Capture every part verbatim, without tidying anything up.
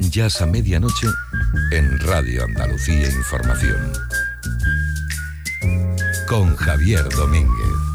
Jazz a medianoche en Radio Andalucía Información. Con Javier Domínguez.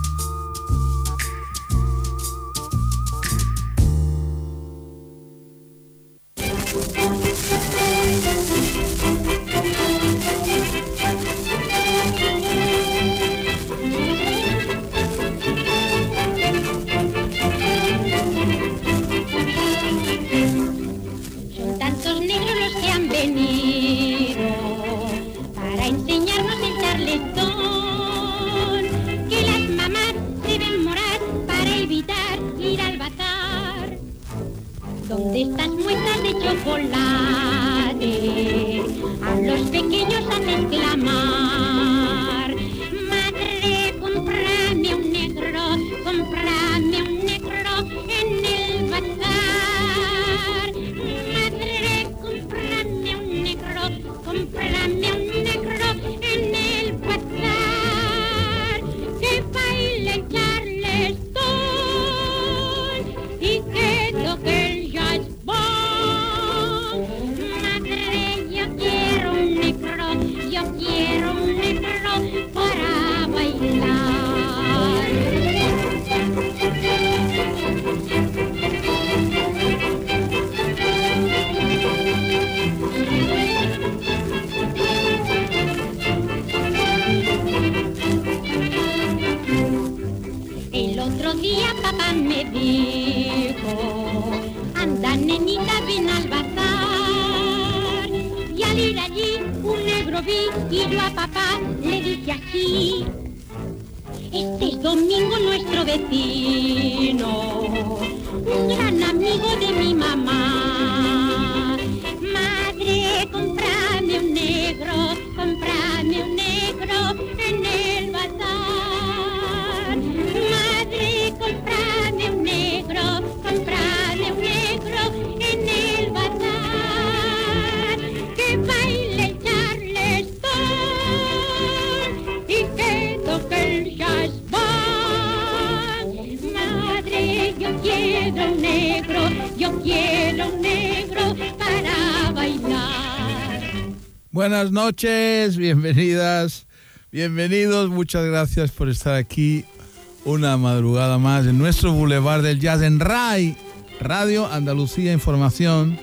Buenas noches, bienvenidas, bienvenidos, muchas gracias por estar aquí una madrugada más en nuestro Boulevard del Jazz en R A I, Radio Andalucía Información.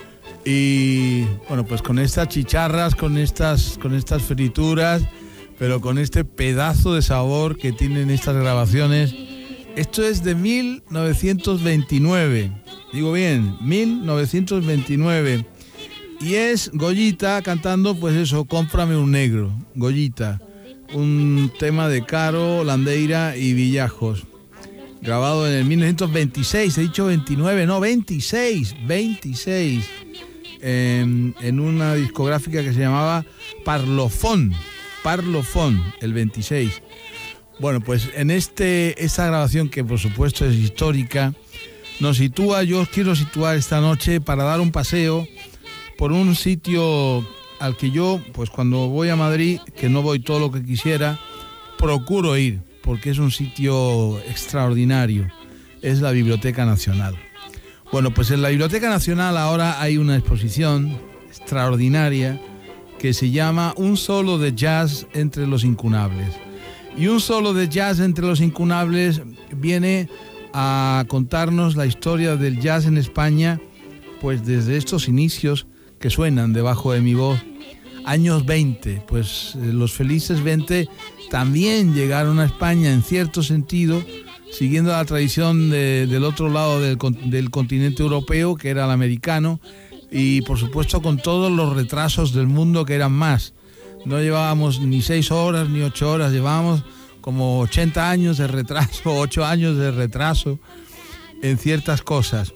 Y bueno, pues con estas chicharras, con estas, con estas frituras, pero con este pedazo de sabor que tienen estas grabaciones. Esto es de mil novecientos veintinueve, digo bien, mil novecientos veintinueve. Y es Goyita cantando, pues eso, Cómprame un negro, Goyita. Un tema de Caro, Landeira y Villajos. Grabado en el mil novecientos veintiséis, he dicho veintinueve, no, veintiséis, veintiséis. En, en una discográfica que se llamaba Parlophone, Parlophone, el veintiséis. Bueno, pues en este esta grabación, que por supuesto es histórica, nos sitúa, yo os quiero situar esta noche para dar un paseo por un sitio al que yo, pues cuando voy a Madrid, que no voy todo lo que quisiera, procuro ir, porque es un sitio extraordinario. Es la Biblioteca Nacional. Bueno, pues en la Biblioteca Nacional ahora hay una exposición extraordinaria que se llama Un solo de jazz entre los incunables. Y un solo de jazz entre los incunables viene a contarnos la historia del jazz en España, pues desde estos inicios que suenan debajo de mi voz, años veinte, pues eh, los felices veinte también llegaron a España en cierto sentido, siguiendo la tradición de, del otro lado del, del continente europeo, que era el americano, y por supuesto con todos los retrasos del mundo, que eran más. No llevábamos ni seis horas ni ocho horas, llevábamos como ochenta años de retraso, ocho años de retraso en ciertas cosas.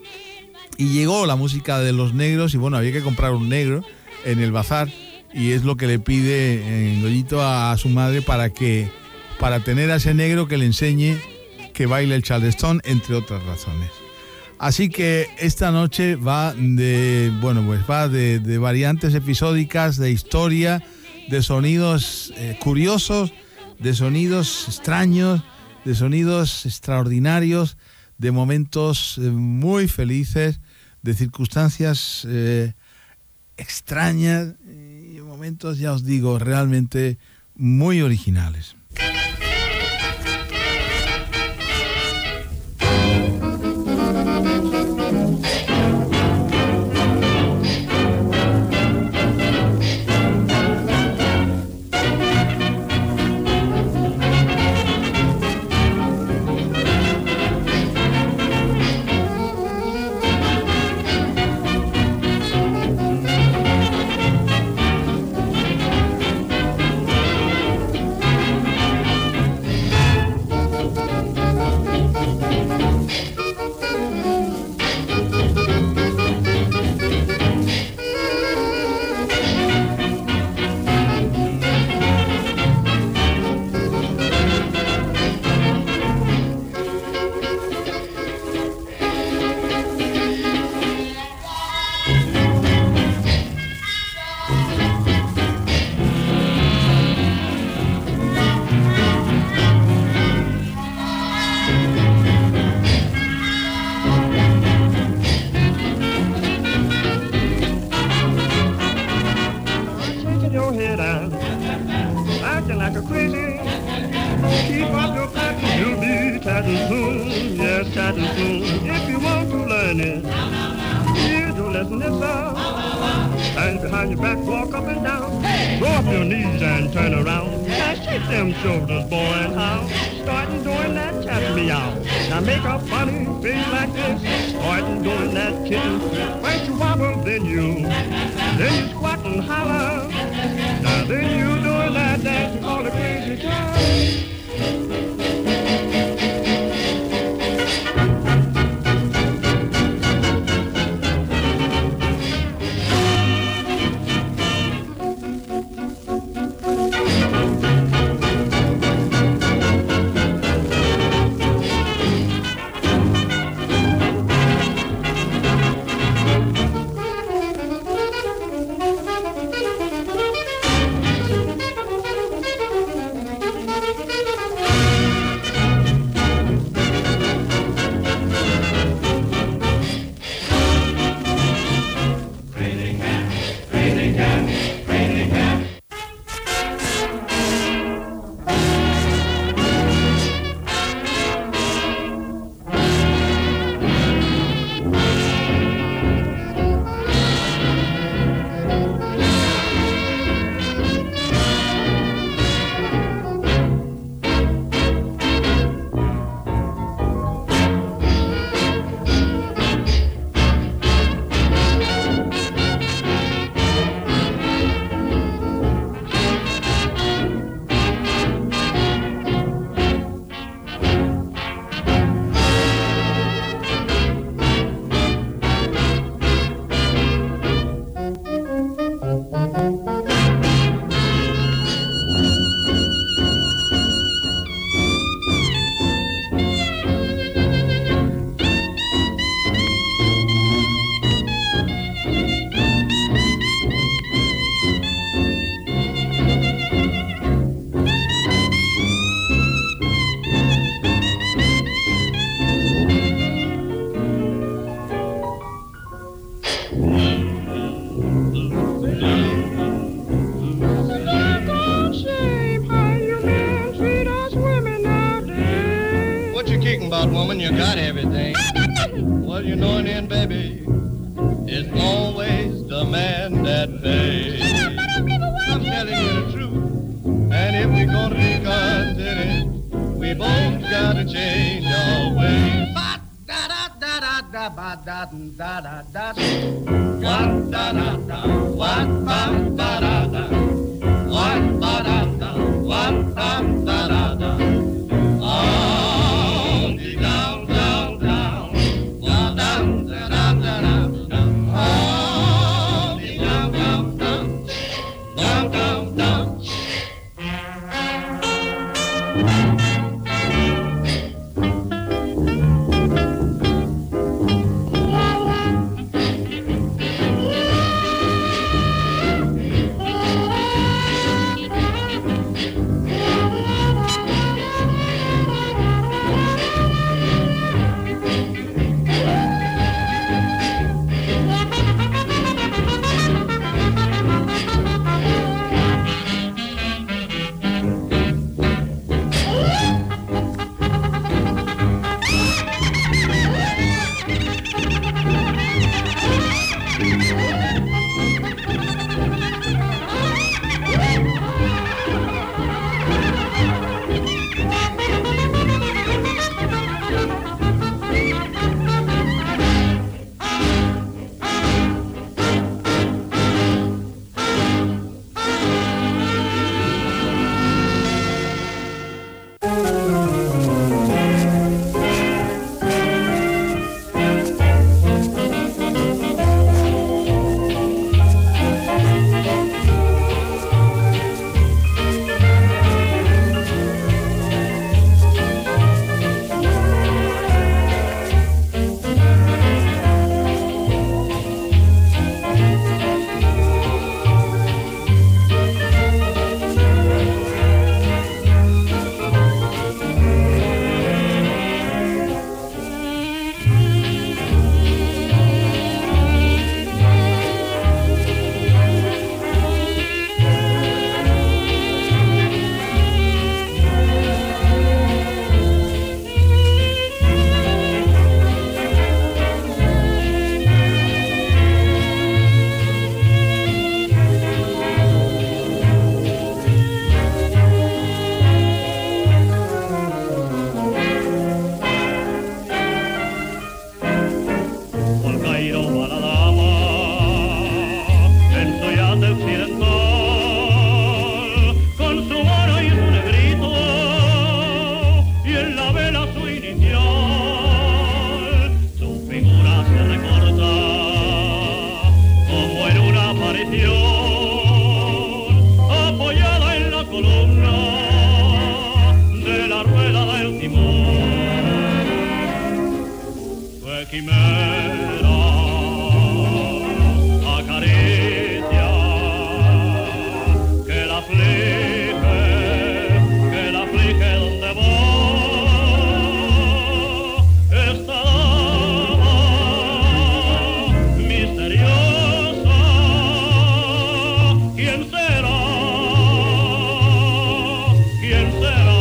Y llegó la música de los negros y bueno, había que comprar un negro en el bazar, y es lo que le pide Goyito a, a su madre para que para tener a ese negro que le enseñe que baile el charleston, entre otras razones. Así que esta noche va de bueno pues va de, de variantes episódicas, de historia, de sonidos eh, curiosos, de sonidos extraños, de sonidos extraordinarios, de momentos eh, muy felices, de circunstancias eh, extrañas y momentos, ya os digo, realmente muy originales. Woman, you got everything. Well, you know, then, baby, it's always the man that pays. I'm telling you the truth. And if we're gonna be contented, we both gotta change our ways. Ba da da da da da ba da da da da. What da da da. What ba ba da da. What ba da da. What ba da da da. Oh. aparición apoyada en la columna de la rueda del timón. Fue quimera, acaricia, que la aflige, que la aflige donde va. Esta dama misteriosa, ¿quién será? ¿Quién será?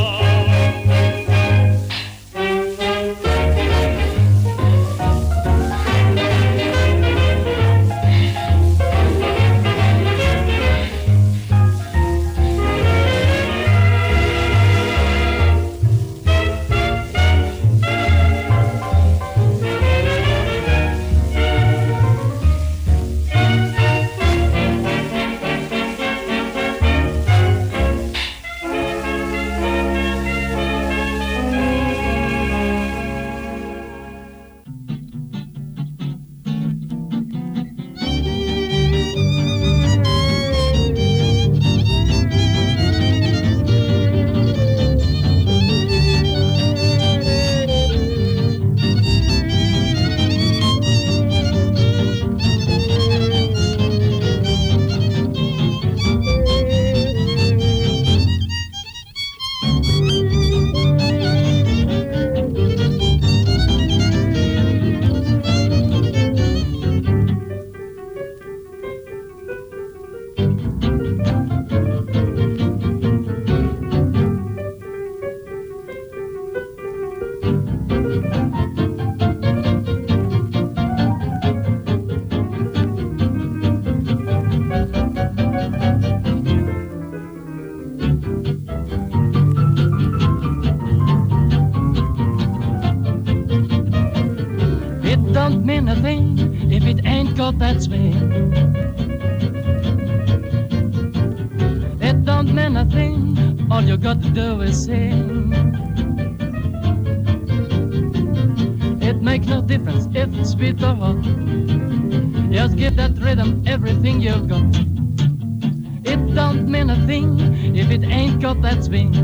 Don't mean a thing if it ain't got that swing. It don't mean a thing, all you got to do is sing. It makes no difference if it's sweet or hot. Just give that rhythm everything you've got. It don't mean a thing if it ain't got that swing.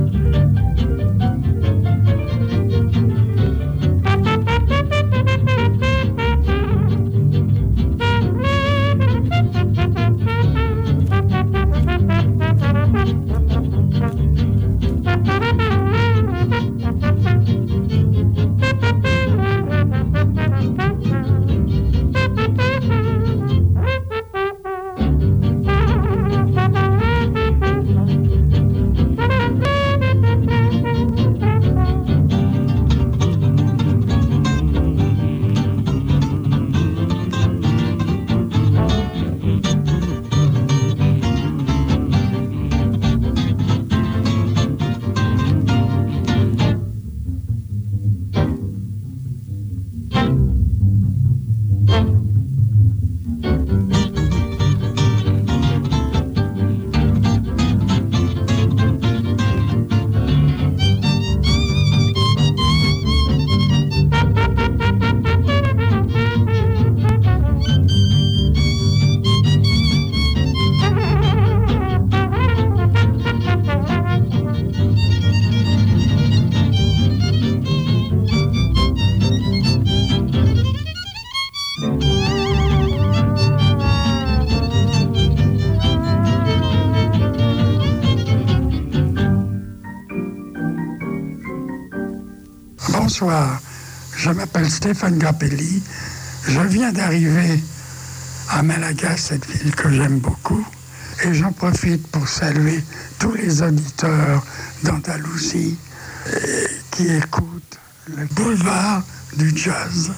Bonsoir, je m'appelle Stéphane Grappelli, je viens d'arriver à Malaga, cette ville que j'aime beaucoup, et j'en profite pour saluer tous les auditeurs d'Andalousie qui écoutent le boulevard du jazz.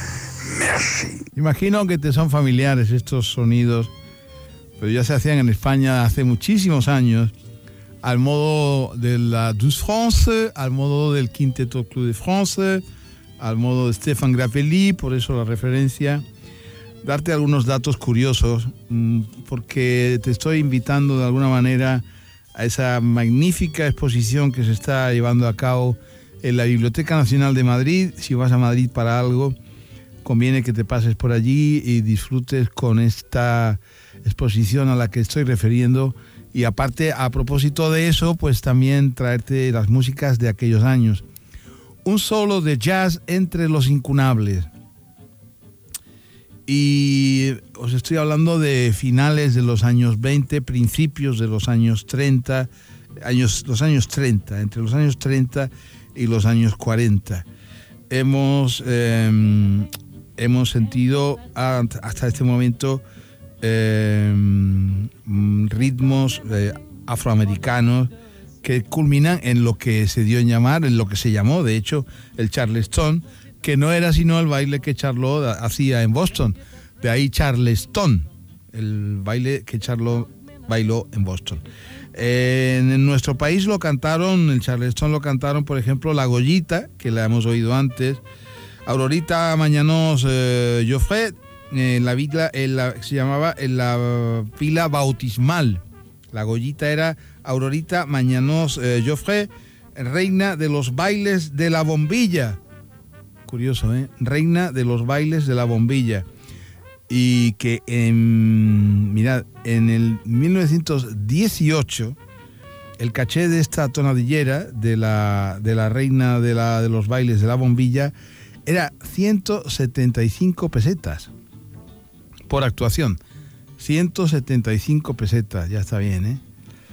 Merci. Imagino que te son familiares estos sonidos, pero ya se hacían en España hace muchísimos años, al modo de la Douce France, al modo del Quinteto Club de France, al modo de Stéphane Grappelli, por eso la referencia. Darte algunos datos curiosos, porque te estoy invitando de alguna manera a esa magnífica exposición que se está llevando a cabo en la Biblioteca Nacional de Madrid. Si vas a Madrid para algo, conviene que te pases por allí y disfrutes con esta exposición a la que estoy refiriendo. Y aparte, a propósito de eso, pues también traerte las músicas de aquellos años. Un solo de jazz entre los incunables. Y os estoy hablando de finales de los años veinte, principios de los años treinta, años, los años treinta, entre los años treinta y los años cuarenta. Hemos, eh, hemos sentido hasta este momento eh, ritmos eh, afroamericanos que culminan en lo que se dio en llamar, en lo que se llamó, de hecho, el Charleston, que no era sino el baile que Charlot hacía en Boston. De ahí Charleston, el baile que Charlot bailó en Boston. Eh, en nuestro país lo cantaron, el Charleston lo cantaron, por ejemplo, La Goyita, que la hemos oído antes, Aurorita Mañanos eh, Joffre, en la vila, en la, se llamaba en la fila bautismal. La Goyita era Aurorita Mañanos eh, Joffre, reina de los bailes de la bombilla. Curioso, ¿eh? Reina de los bailes de la bombilla. Y que, en, mirad, en el mil novecientos dieciocho, el caché de esta tonadillera de la, de la reina de, la, de los bailes de la bombilla era ciento setenta y cinco pesetas por actuación. ciento setenta y cinco pesetas, ya está bien, ¿eh?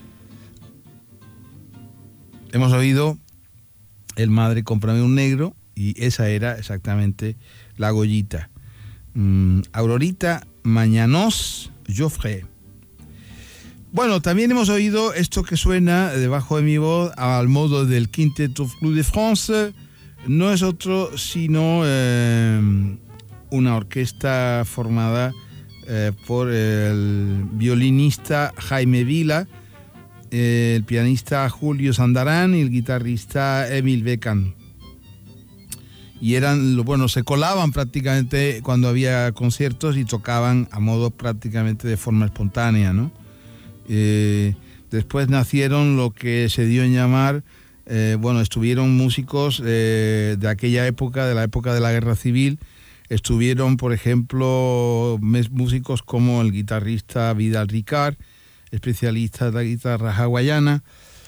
Hemos oído El Madre, cómprame un negro, y esa era exactamente La Goyita. Mm, Aurorita Mañanos Joffre. Bueno, también hemos oído esto que suena debajo de mi voz al modo del Quintet Club de France. No es otro sino eh, una orquesta formada eh, por el violinista Jaime Vila, eh, el pianista Julio Sandarán y el guitarrista Emil Becan. Y eran, bueno, se colaban prácticamente cuando había conciertos y tocaban a modo prácticamente de forma espontánea, ¿no? Eh, después nacieron lo que se dio en llamar, eh, bueno, estuvieron músicos eh, de aquella época, de la época de la Guerra Civil. Estuvieron, por ejemplo, músicos como el guitarrista Vidal Ricard, especialista de la guitarra hawaiana,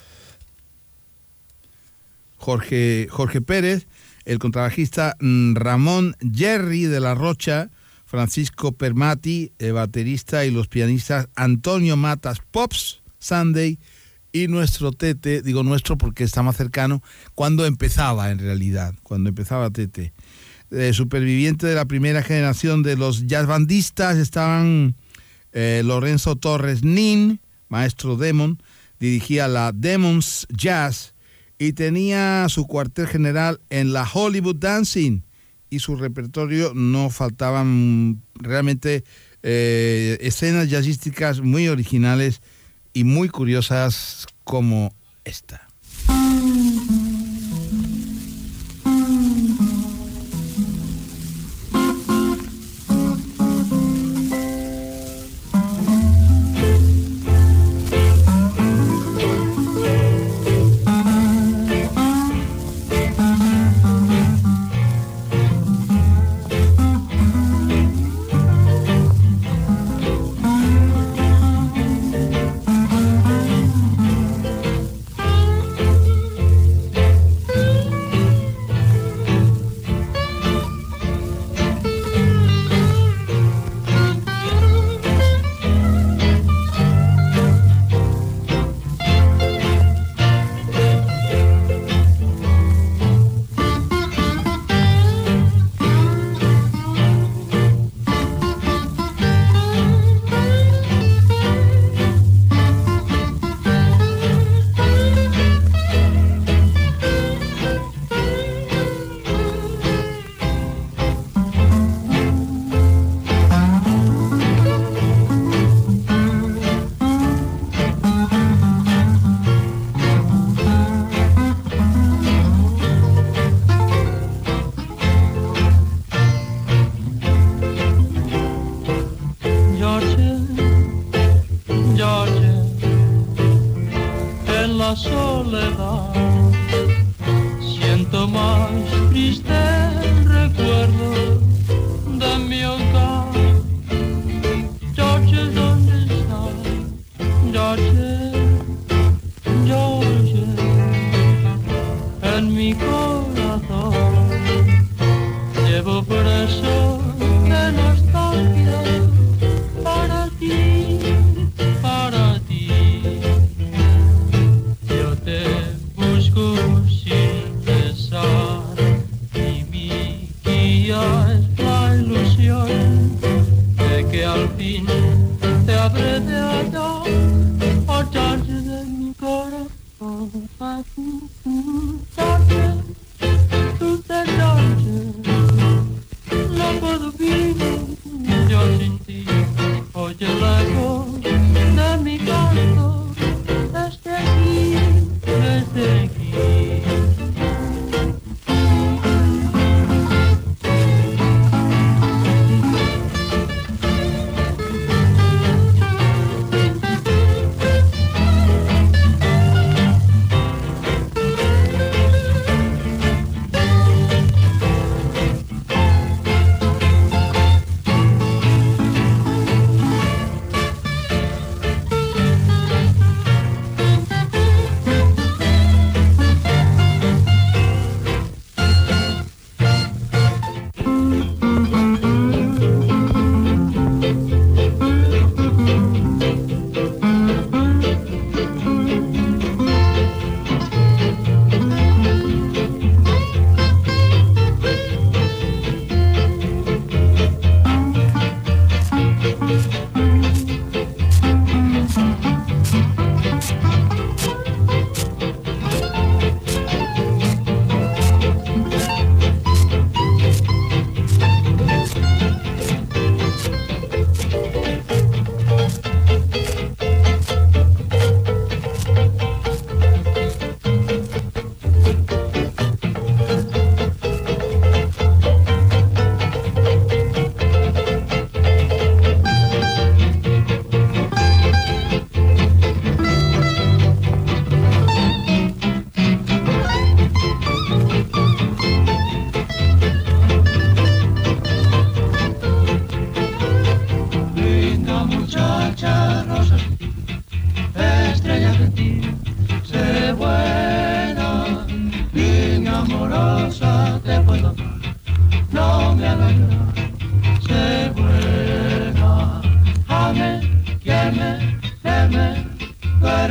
Jorge, Jorge Pérez, el contrabajista Ramón Jerry de la Rocha, Francisco Permati, el baterista, y los pianistas Antonio Matas Pops Sunday y nuestro Tete, digo nuestro porque está más cercano, cuando empezaba en realidad, cuando empezaba Tete. Eh, superviviente de la primera generación de los jazzbandistas estaban eh, Lorenzo Torres Nin, maestro Demon, dirigía la Demons Jazz y tenía su cuartel general en la Hollywood Dancing, y su repertorio no faltaban realmente eh, escenas jazzísticas muy originales y muy curiosas como esta.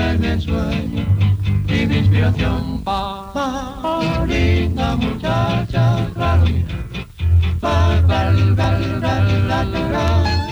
en el sueño y mi inspiración. Pa, linda muchacha, claro, pa, pa, pa, pa, la, la, la.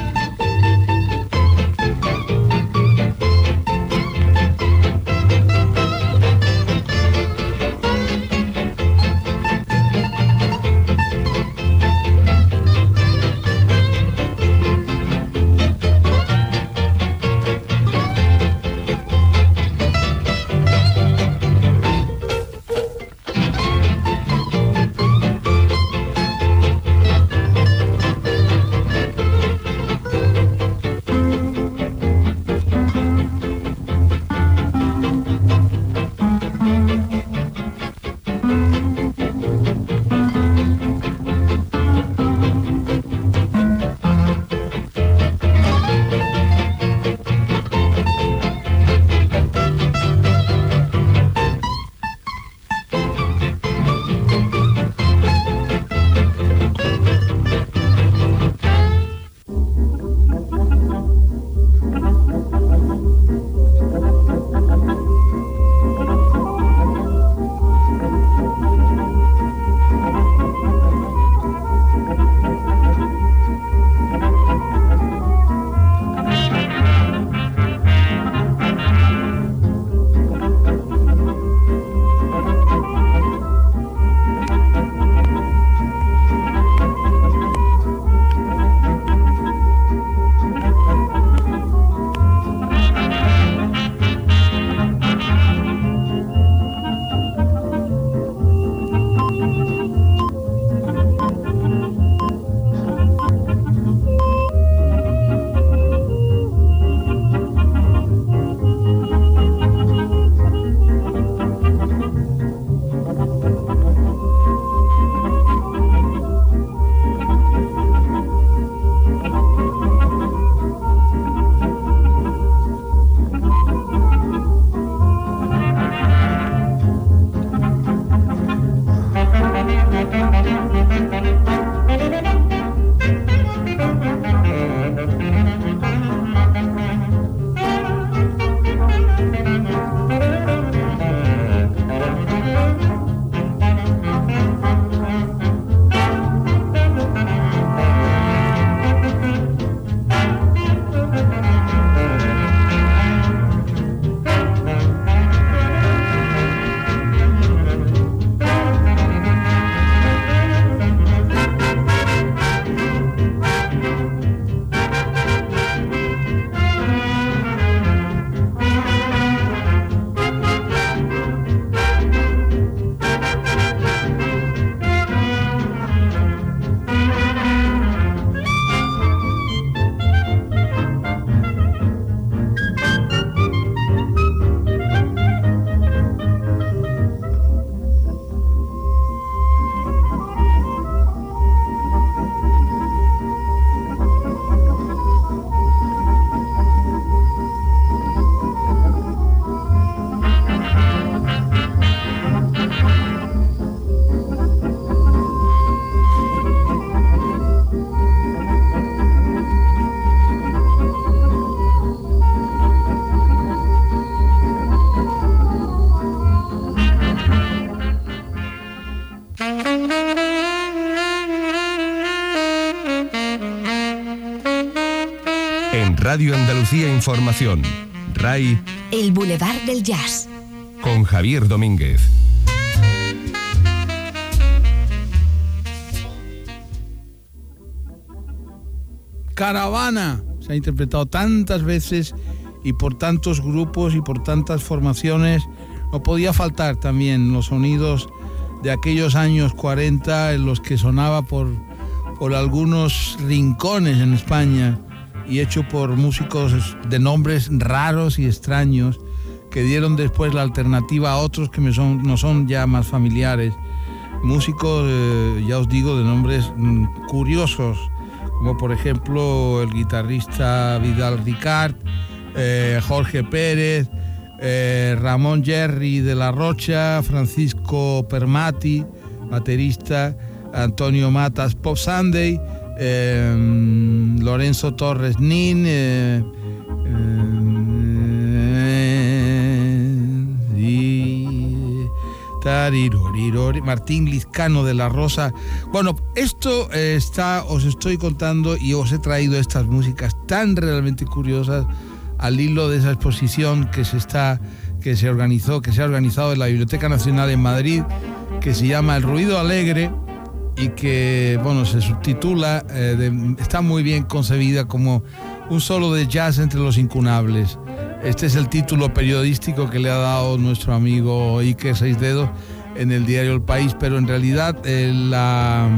En Radio Andalucía Información, R A I, El Boulevard del Jazz, con Javier Domínguez. Caravana se ha interpretado tantas veces y por tantos grupos y por tantas formaciones. No podía faltar también los sonidos de aquellos años cuarenta en los que sonaba por, por algunos rincones en España y hecho por músicos de nombres raros y extraños que dieron después la alternativa a otros que me son, no son ya más familiares. Músicos, eh, ya os digo, de nombres mm, curiosos, como por ejemplo el guitarrista Vidal Ricard, eh, Jorge Pérez, eh, Ramón Jerry de la Rocha, Francisco Permati, baterista, Antonio Matas Pop Sunday, eh, Lorenzo Torres Nin, eh, eh, Tarirorirori, Martín Lizcano de la Rosa. Bueno, esto eh, está, os estoy contando y os he traído estas músicas tan realmente curiosas al hilo de esa exposición que se está, que se organizó, que se ha organizado en la Biblioteca Nacional en Madrid, que se llama El Ruido Alegre y que, bueno, se subtitula, eh, de, está muy bien concebida como un solo de jazz entre los incunables. Este es el título periodístico que le ha dado nuestro amigo Iker Seis Dedos en el diario El País, pero en realidad eh, la,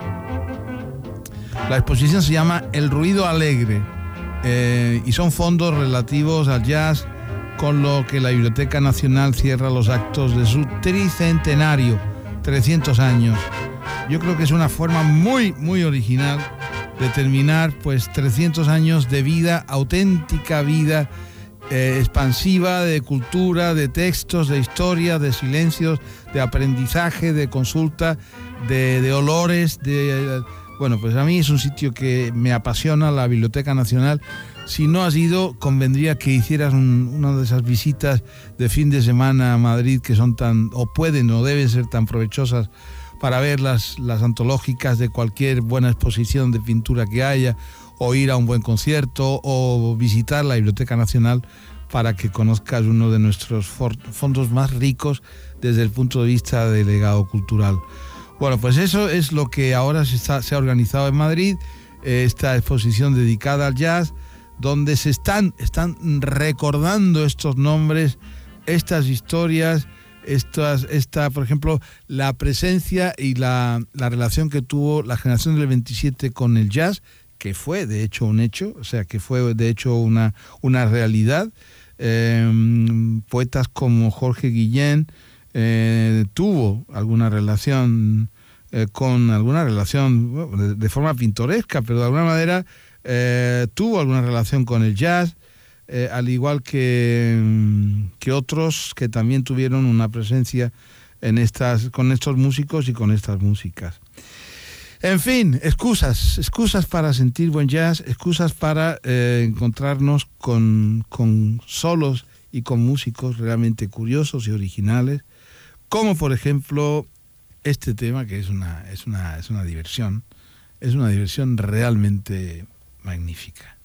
la exposición se llama El Ruido Alegre eh, y son fondos relativos al jazz, con lo que la Biblioteca Nacional cierra los actos de su tricentenario, trescientos años. Yo creo que es una forma muy, muy original de terminar pues trescientos años de vida, auténtica vida, Eh, expansiva, de cultura, de textos, de historia, de silencios, de aprendizaje, de consulta, de, de olores, de... Bueno, pues a mí es un sitio que me apasiona, la Biblioteca Nacional. Si no has ido, convendría que hicieras un, una de esas visitas de fin de semana a Madrid que son tan, o pueden o deben ser tan provechosas para ver las, las antológicas de cualquier buena exposición de pintura que haya, o ir a un buen concierto, o visitar la Biblioteca Nacional para que conozcas uno de nuestros for- fondos más ricos desde el punto de vista del legado cultural. Bueno, pues eso es lo que ahora se, está, se ha organizado en Madrid, eh, esta exposición dedicada al jazz, donde se están, están recordando estos nombres, estas historias, estas, esta, por ejemplo, la presencia y la, la relación que tuvo la generación del veintisiete con el jazz, que fue de hecho un hecho, o sea, que fue de hecho una, una realidad. Eh, poetas como Jorge Guillén eh, tuvo alguna relación eh, con alguna relación bueno, de, de forma pintoresca, pero de alguna manera eh, tuvo alguna relación con el jazz, eh, al igual que, que otros que también tuvieron una presencia en estas, con estos músicos y con estas músicas. En fin, excusas, excusas para sentir buen jazz, excusas para eh, encontrarnos con, con solos y con músicos realmente curiosos y originales, como por ejemplo este tema que es una, es una, es una diversión, es una diversión realmente magnífica.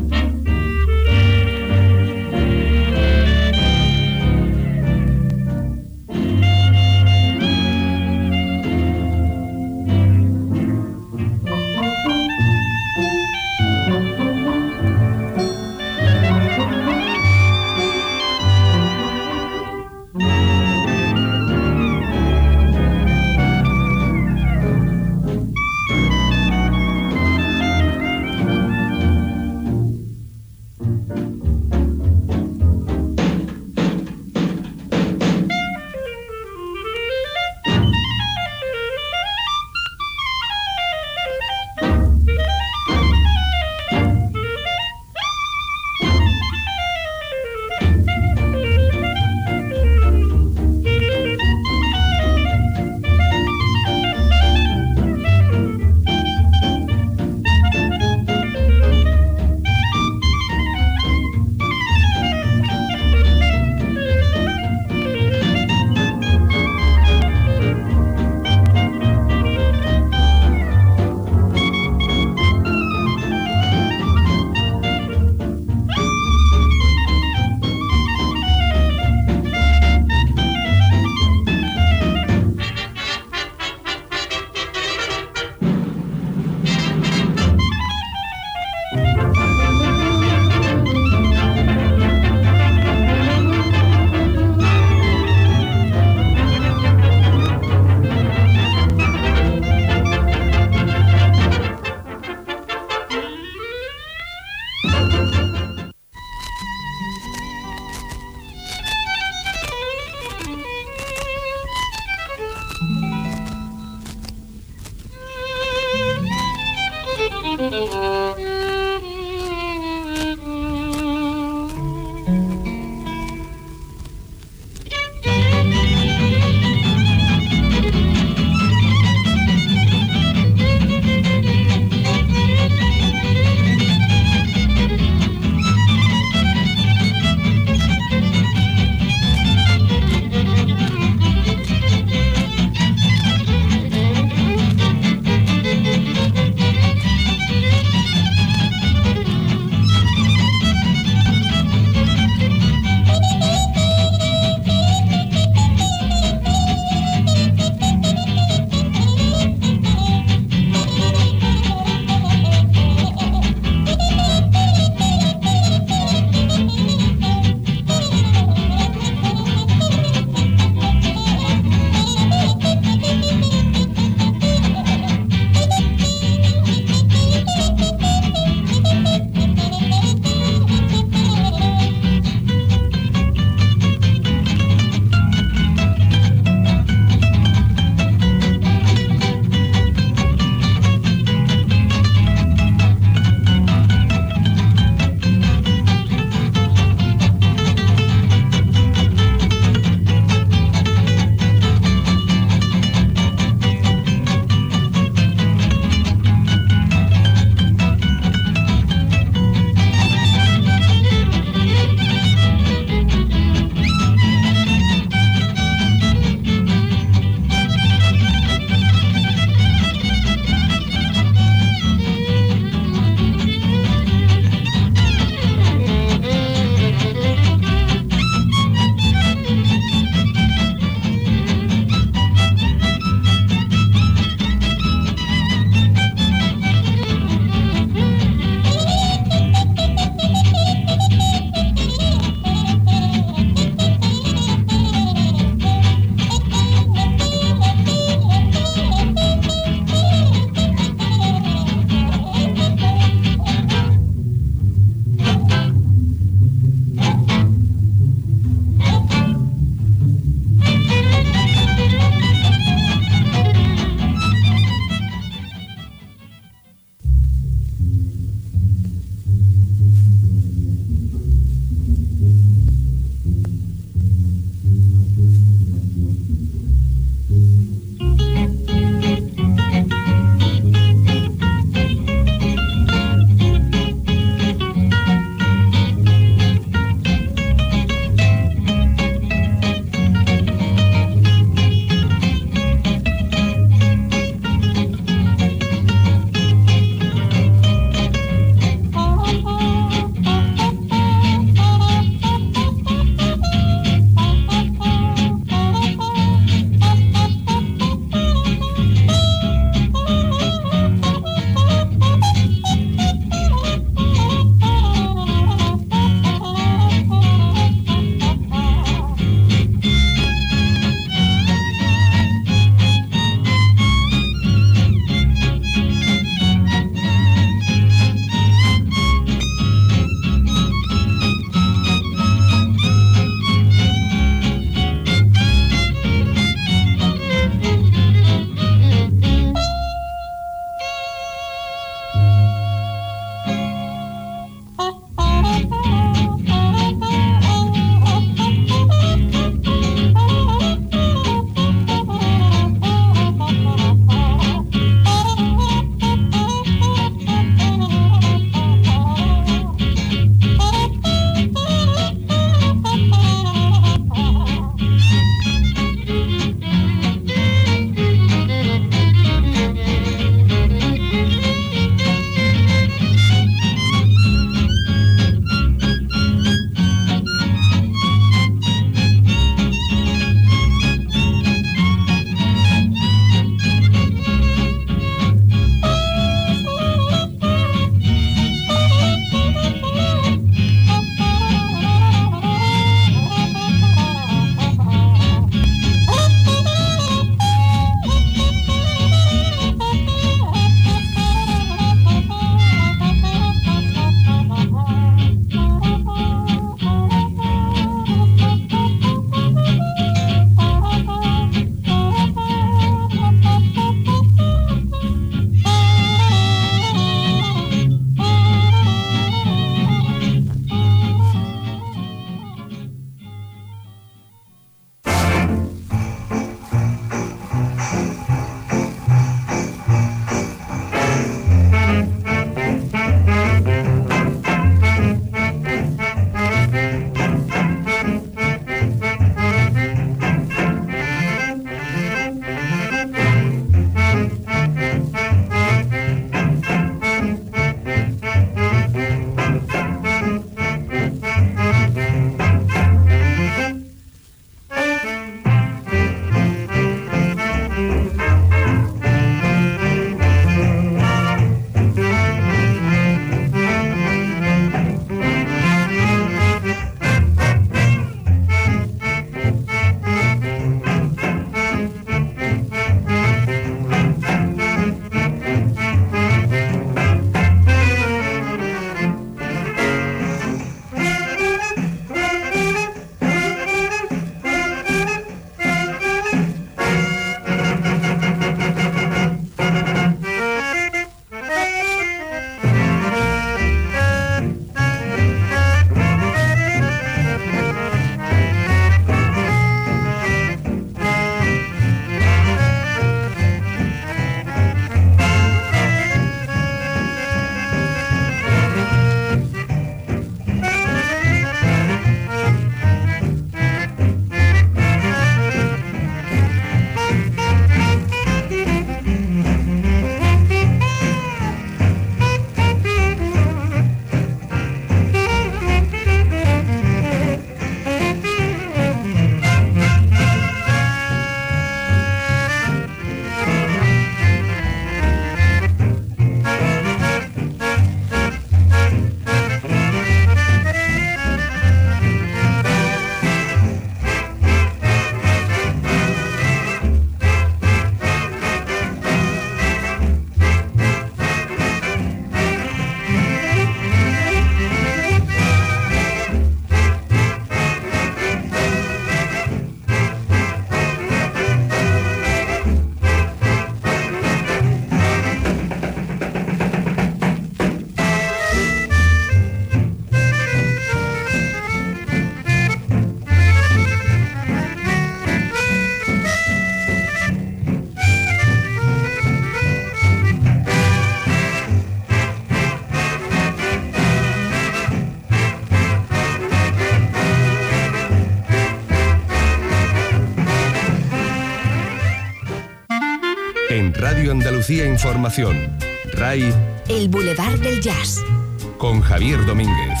Radio Andalucía Información. RAI. El Boulevard del Jazz. Con Javier Domínguez.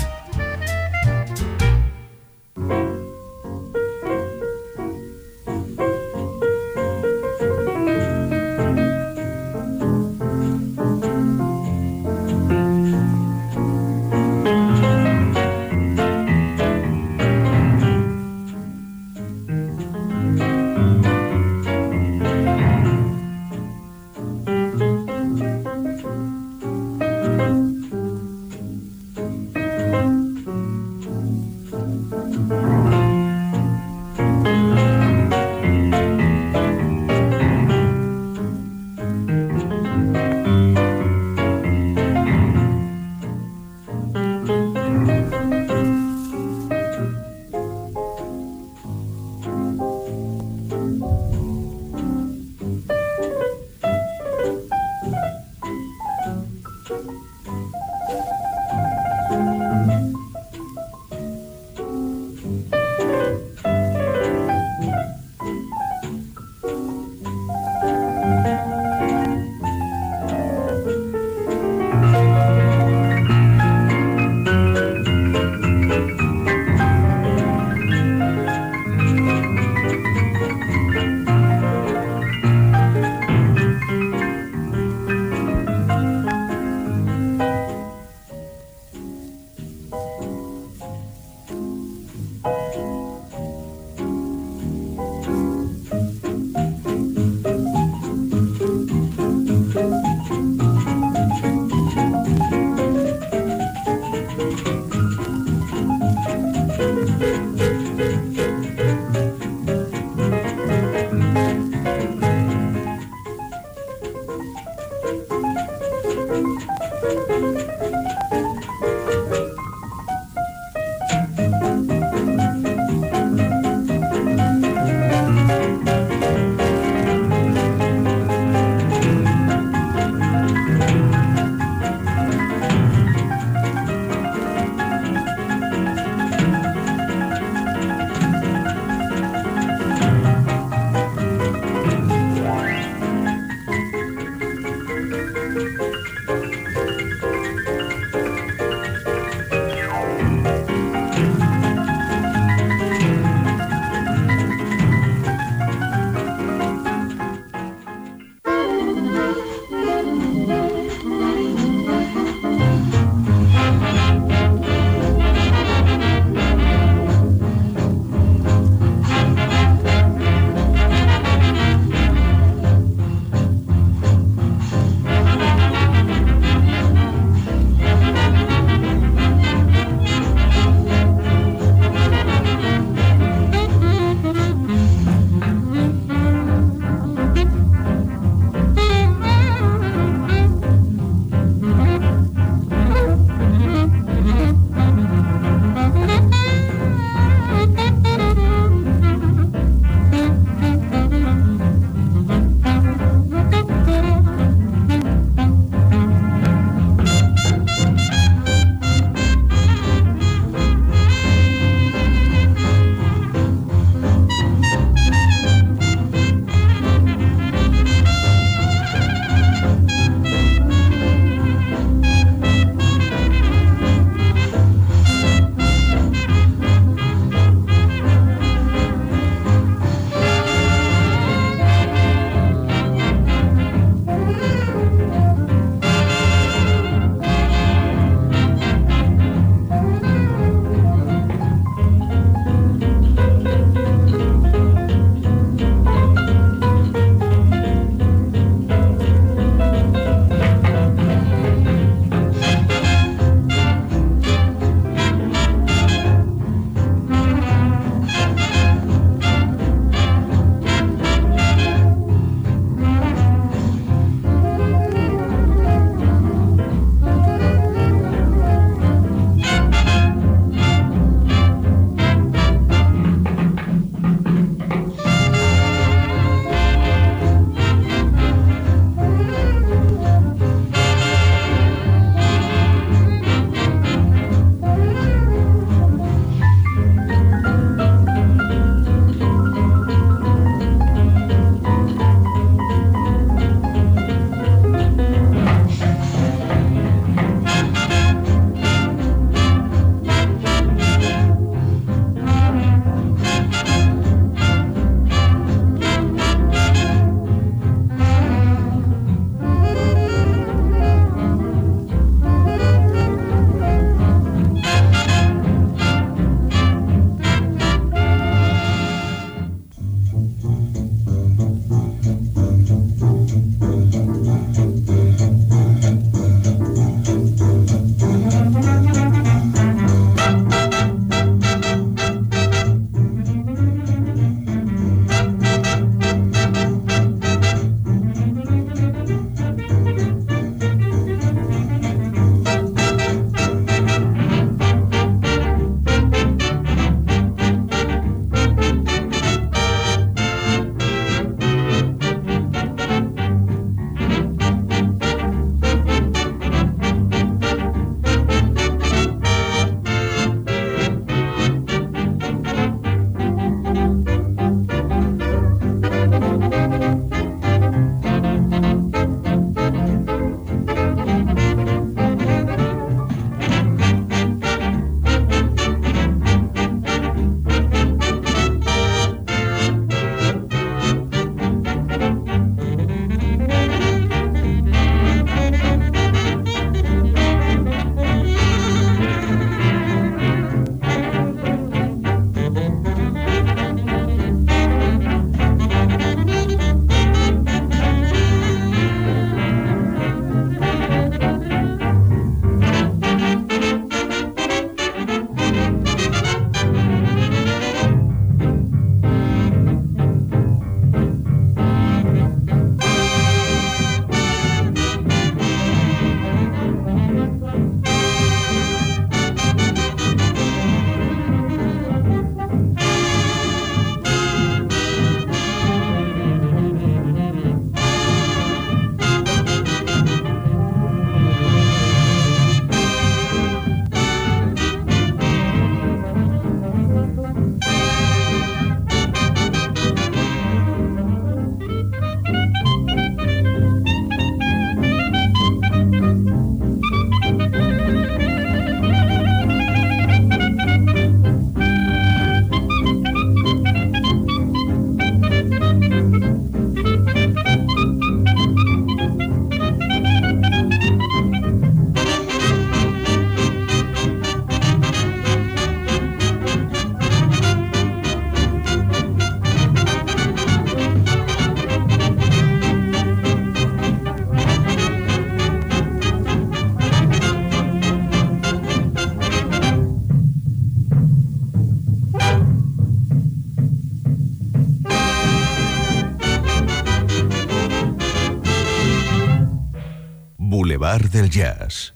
Boulevard del Jazz.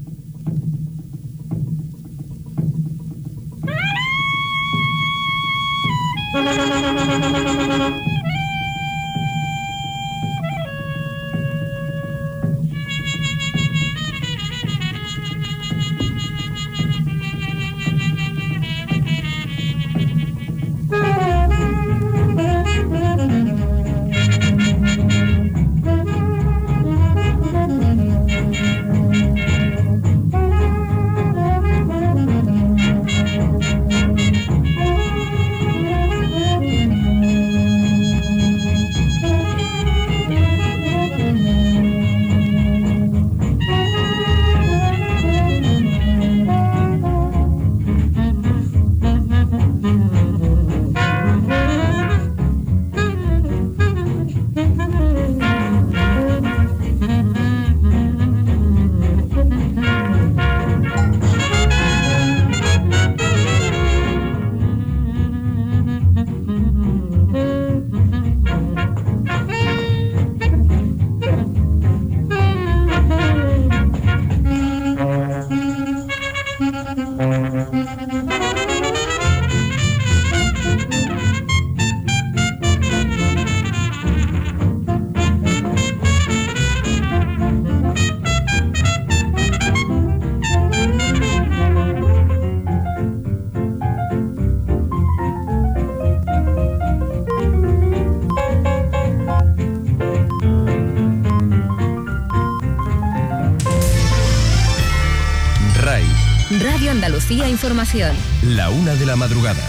Radio Andalucía Información. La una de la madrugada.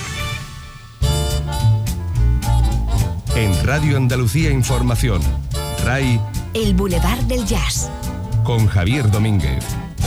En Radio Andalucía Información, R A I... El Boulevard del Jazz. Con Javier Domínguez.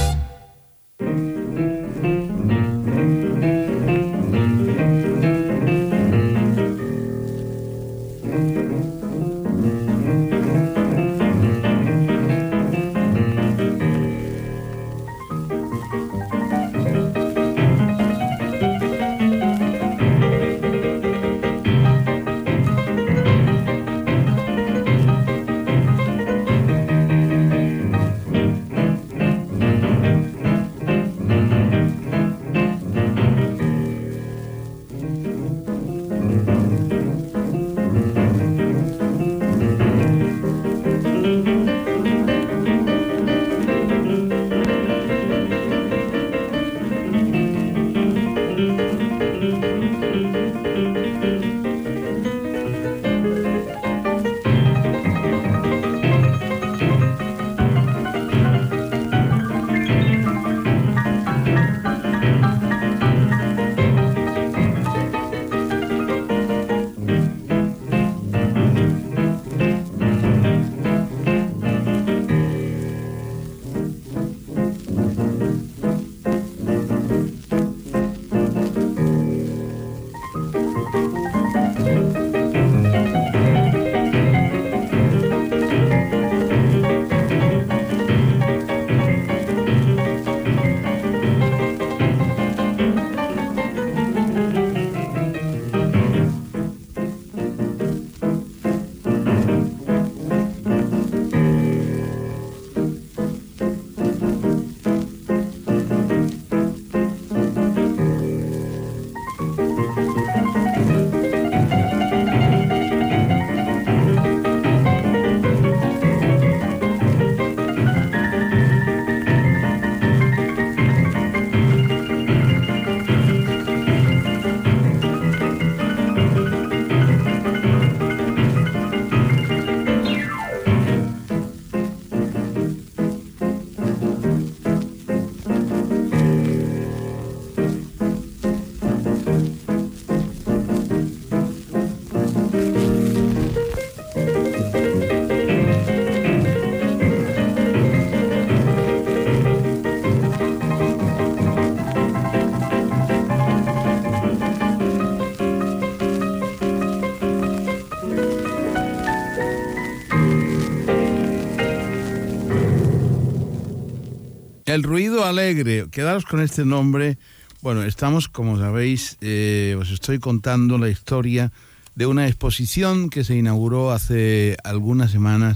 El ruido alegre, quedaros con este nombre. Bueno, estamos, como sabéis, eh, os estoy contando la historia de una exposición que se inauguró hace algunas semanas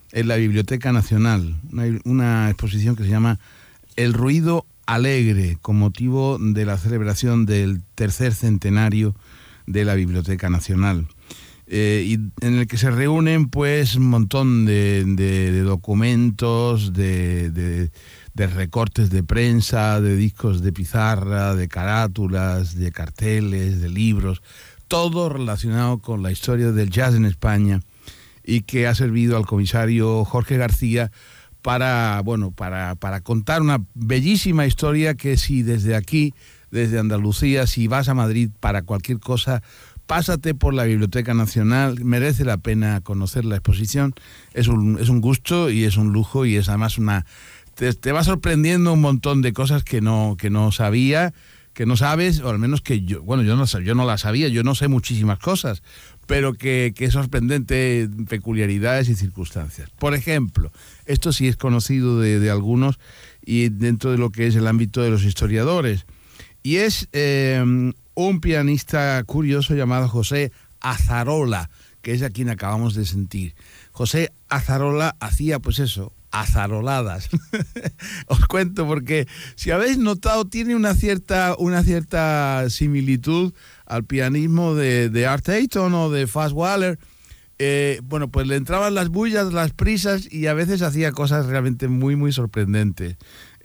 en la Biblioteca Nacional, una, una exposición que se llama El ruido alegre, con motivo de la celebración del tercer centenario de la Biblioteca Nacional, eh, y en el que se reúnen pues un montón de, de, de documentos, de, de, de recortes de prensa, de discos de pizarra, de carátulas, de carteles, de libros, todo relacionado con la historia del jazz en España, y que ha servido al comisario Jorge García para, bueno, para, para contar una bellísima historia que, si desde aquí, desde Andalucía, si vas a Madrid para cualquier cosa, pásate por la Biblioteca Nacional, merece la pena conocer la exposición, es un, es un gusto y es un lujo, y es además una... Te, te va sorprendiendo un montón de cosas que no, que no sabía, que no sabes, o al menos que yo, bueno, yo no, yo no las sabía, yo no sé muchísimas cosas, pero que, que es sorprendente peculiaridades y circunstancias. Por ejemplo, esto sí es conocido de, de algunos y dentro de lo que es el ámbito de los historiadores, y es eh, un pianista curioso llamado José Azarola, que es a quien acabamos de sentir. José Azarola hacía pues eso, azaroladas. Os cuento porque, si habéis notado, tiene una cierta, una cierta similitud al pianismo de, de Art Tatum o de Fats Waller. Eh, bueno, pues le entraban las bullas, las prisas, y a veces hacía cosas realmente muy, muy sorprendentes.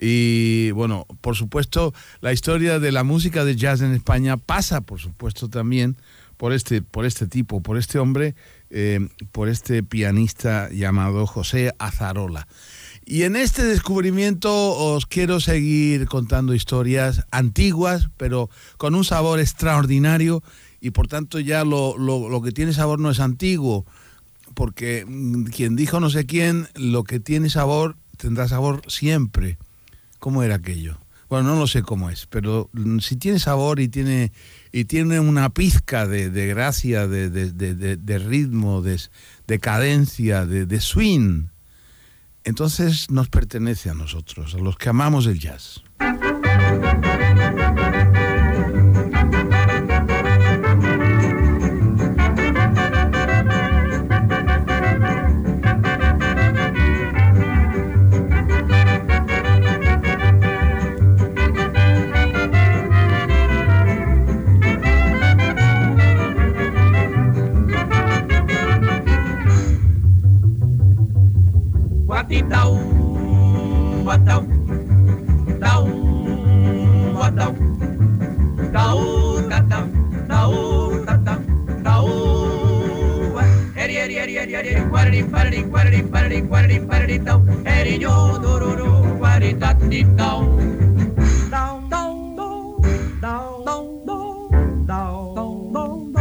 Y bueno, por supuesto, la historia de la música de jazz en España pasa, por supuesto, también por este, por este tipo, por este hombre, eh, por este pianista llamado José Azarola. Y en este descubrimiento os quiero seguir contando historias antiguas, pero con un sabor extraordinario, y por tanto ya lo, lo, lo que tiene sabor no es antiguo, porque quien dijo no sé quién, lo que tiene sabor tendrá sabor siempre. ¿Cómo era aquello? Bueno, no lo sé cómo es, pero si tiene sabor y tiene, y tiene una pizca de, de gracia, de, de, de, de ritmo, de, de cadencia, de, de swing, entonces nos pertenece a nosotros, a los que amamos el jazz. Tau, watau, tau, watau, tau, tatau, tau, tatau, tau. Eri, eri, eri, eri, eri, quarri, quarri, quarri, quarri, quarri, quarri, tau. Eri, yo, dororo, quarri, tati, tau. Tau, tau, tau, tau, tau, tau, tau, tau, tau.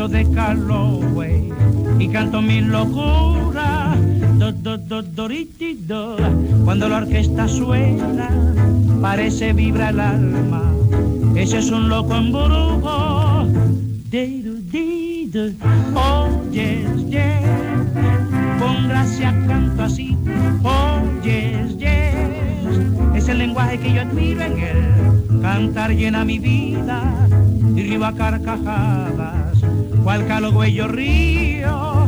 grito de Calloway y canto mi locura. Do, do, do, doriti, do. Cuando la orquesta suena, parece vibra el alma. Ese es un loco embrujo. De, de, de. Oh, yes, yes. Con gracia canto así. Oh, yes, yes. Es el lenguaje que yo admiro en él. Cantar llena mi vida y río a carcajadas. Cual Calloway yo río.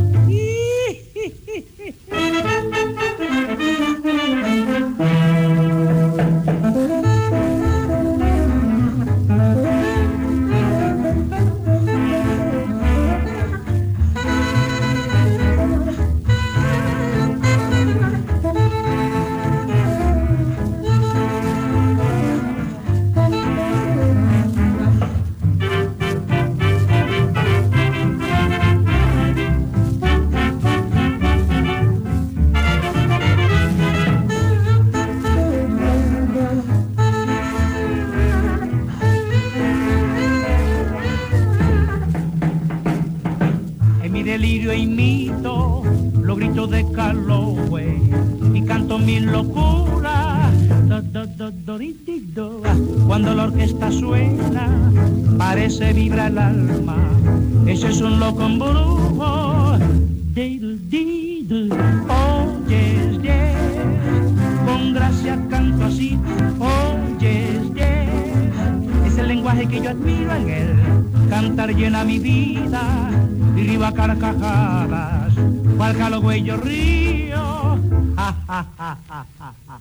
Delirio imito los gritos de Calloway y canto mi locura. Do, do, do, do, di, di, do. Cuando la orquesta suena, parece vibra el alma. Ese es un loco embrujo. Di, di, di. Oh, yes, yes. Con gracia canto así. Oh, yes, yes. Es el lenguaje que yo admiro en él. Cantar llena mi vida y río a carcajadas, cual Calloway yo río. Ja, ja, ja, ja, ja, ja.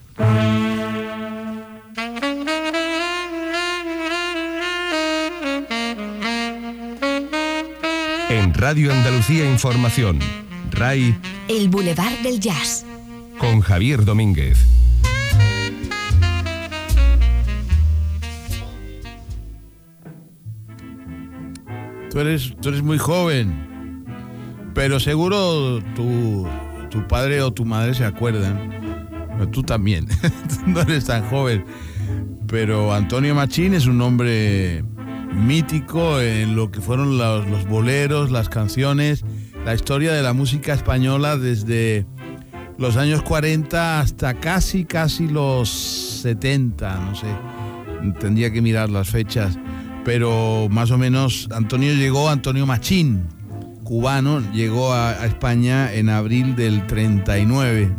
En Radio Andalucía Información, R A I, El Boulevard del Jazz, con Javier Domínguez. Tú eres, tú eres muy joven, pero seguro tu, tu padre o tu madre se acuerdan. Pero tú también, no eres tan joven. Pero Antonio Machín es un hombre mítico en lo que fueron los, los boleros, las canciones, la historia de la música española desde los años cuarenta hasta casi, casi los setenta, no sé. Tendría que mirar las fechas. Pero más o menos Antonio llegó, Antonio Machín, cubano, llegó a, a España en abril del treinta y nueve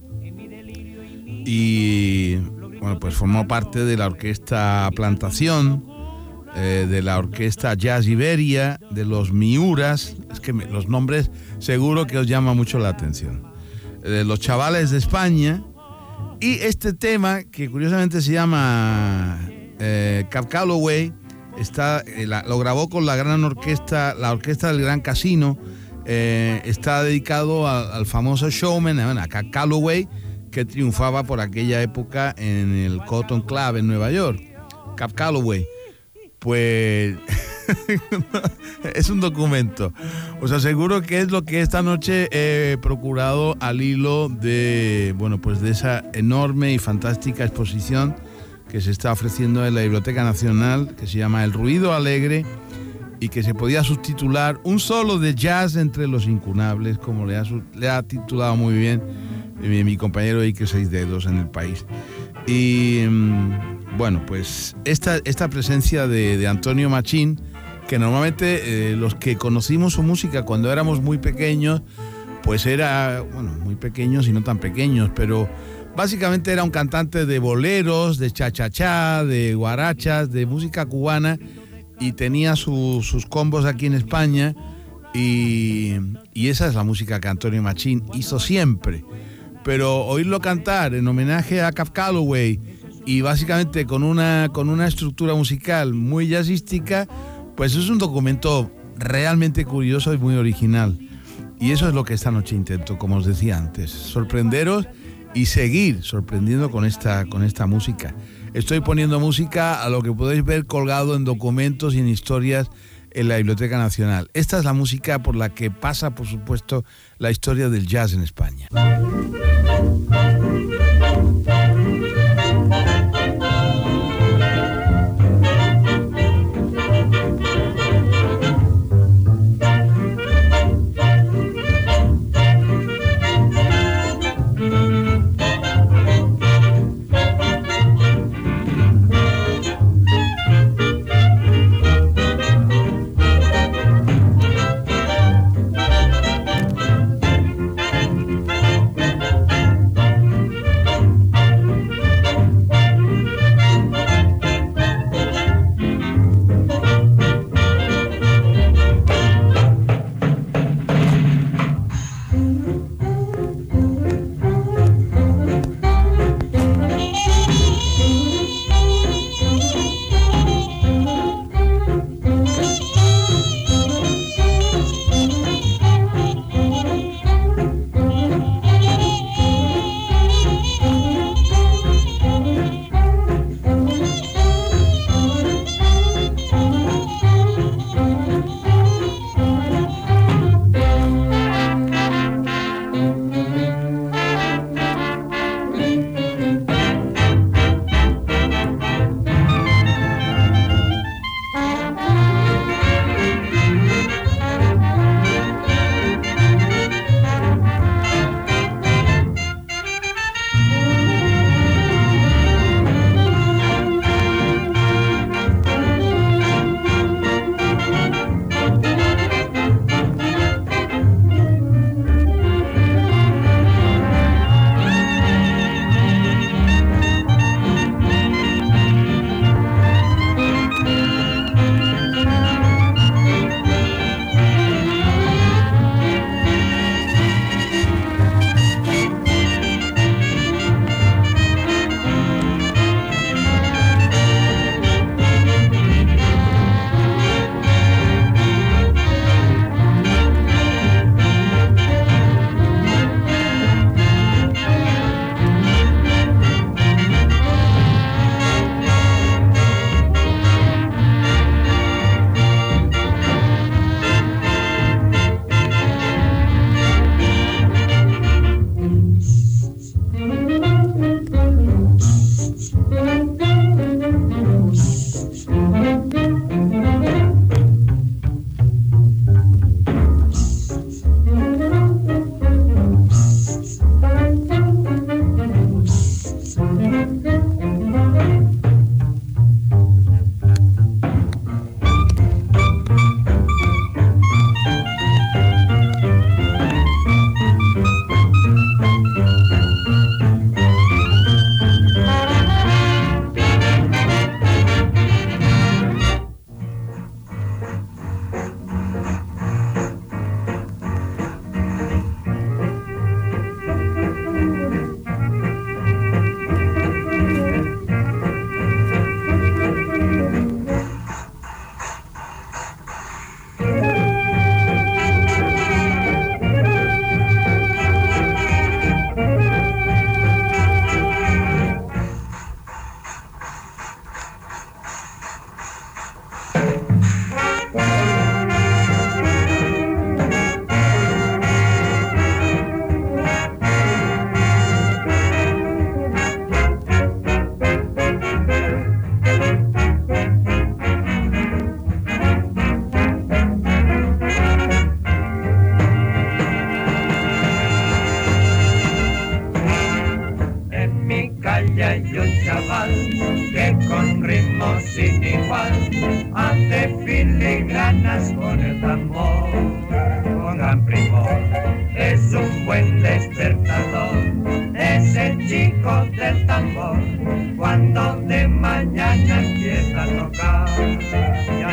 y bueno, pues formó parte de la orquesta Plantación, eh, de la orquesta Jazz Iberia, de los Miuras, es que me, los nombres seguro que os llama mucho la atención, de los Chavales de España, y este tema que curiosamente se llama eh, Cab Calloway. Está, eh, la, lo grabó con la gran orquesta, la orquesta del Gran Casino. Eh, está dedicado a, al famoso showman, a Cab Calloway, que triunfaba por aquella época en el Cotton Club en Nueva York. Cab Calloway. Pues es un documento. Os aseguro que es lo que esta noche he procurado al hilo de, bueno, pues de esa enorme y fantástica exposición que se está ofreciendo en la Biblioteca Nacional, que se llama El Ruido Alegre, y que se podía subtitular Un solo de jazz entre los incunables, como le ha, le ha titulado muy bien mi, mi compañero Iker Seis Dedos en El País. Y bueno, pues esta, esta presencia de, de Antonio Machín, que normalmente eh, los que conocimos su música cuando éramos muy pequeños, pues era, bueno, muy pequeños y no tan pequeños, pero básicamente era un cantante de boleros, de cha-cha-cha, de guarachas, de música cubana, y tenía su, sus combos aquí en España, y, y esa es la música que Antonio Machín hizo siempre. Pero oírlo cantar en homenaje a Cab Calloway y básicamente con una, con una estructura musical muy jazzística, pues es un documento realmente curioso y muy original. Y eso es lo que esta noche intento, como os decía antes, sorprenderos y seguir sorprendiendo con esta, con esta música. Estoy poniendo música a lo que podéis ver colgado en documentos y en historias en la Biblioteca Nacional. Esta es la música por la que pasa, por supuesto, la historia del jazz en España.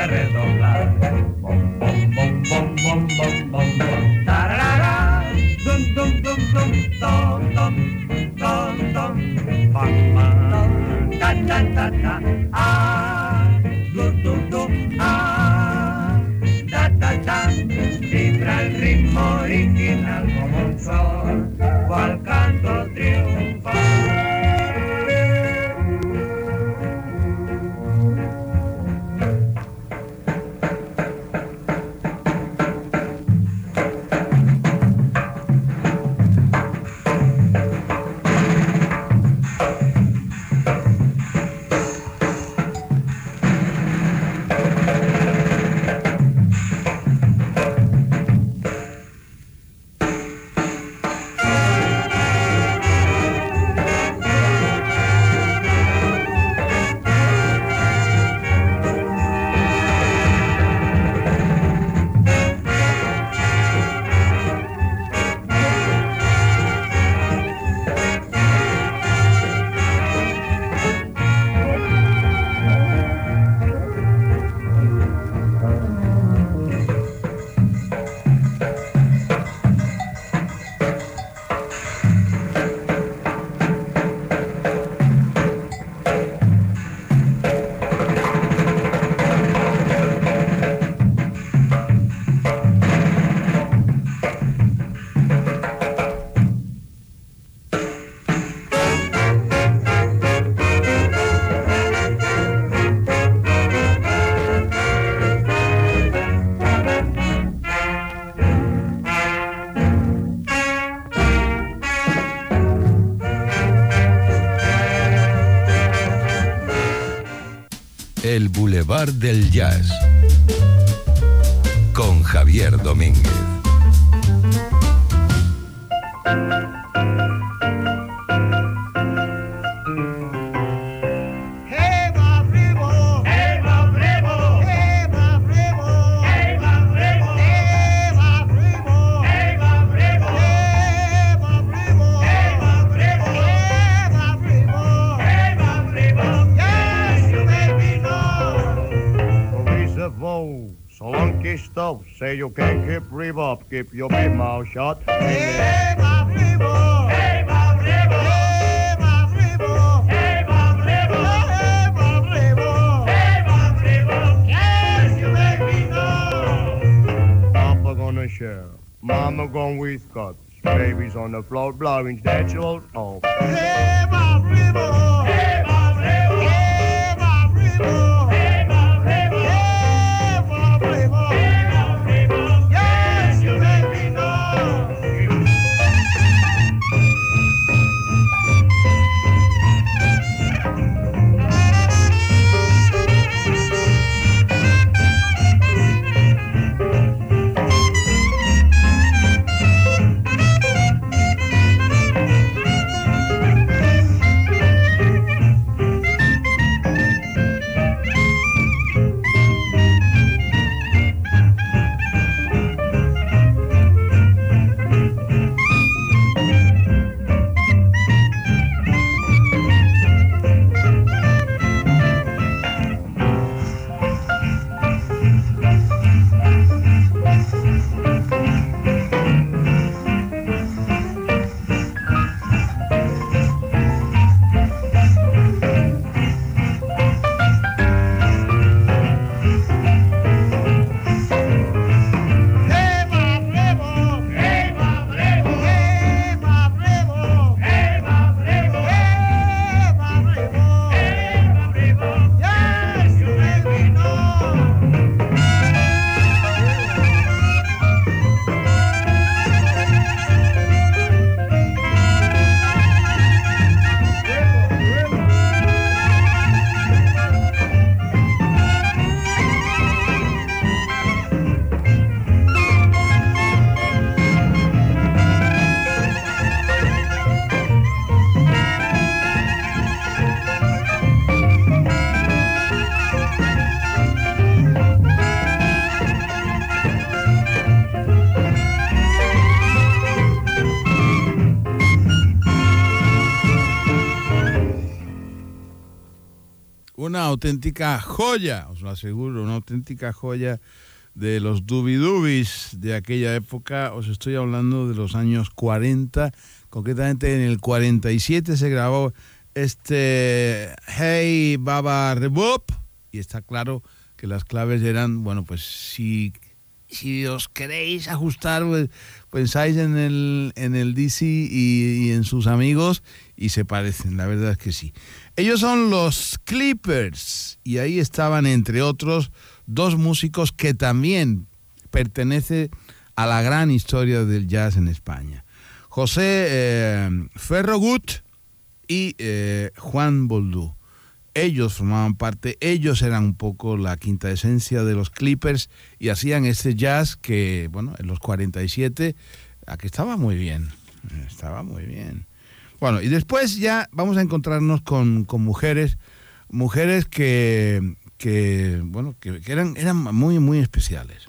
redoblar. Bom, bom, bom, bom, bom, bom, bom, bom. Tararara, dum, dum, dum, dum, dum, dum, dum, dum. Bam, bam, ta, ta, ta, ta. Ah, du, du, du, ah, ta, ta, ta. Vibra el ritmo original como un sol, cual canto triunfal. El Boulevard del Jazz con Javier Domínguez. Stuff, say you can't keep rib up, keep your big mouth shut. Hey, my ribo, hey, my ribo, hey, my ribo, hey, my ribo, hey, my ribo, hey, my ribo. Yes, you make me know. Papa gonna share, Mama gonna with cuts, babies on the floor blowing that yours off. Hey, my ribo, hey, my ribo, hey, my ribo, hey, my ribo, hey, my ribo. auténtica joya, os lo aseguro, una auténtica joya de los Doobie-Doobies de aquella época. Os estoy hablando de los años cuarenta, concretamente en el cuarenta y siete se grabó este Hey Baba Rebop, y está claro que las claves eran, bueno, pues si, si os queréis ajustar, pues, pensáis en el, en el Dizzy y, y en sus amigos, y se parecen, la verdad es que sí. Ellos son los Clippers, y ahí estaban, entre otros, dos músicos que también pertenecen a la gran historia del jazz en España. José eh, Ferragut y eh, Juan Boldú. Ellos formaban parte, ellos eran un poco la quinta esencia de los Clippers y hacían este jazz que, bueno, en los cuarenta y siete, aquí estaba muy bien, estaba muy bien. Bueno, y después ya vamos a encontrarnos con, con mujeres, mujeres que, que bueno, que, que eran, eran muy, muy especiales.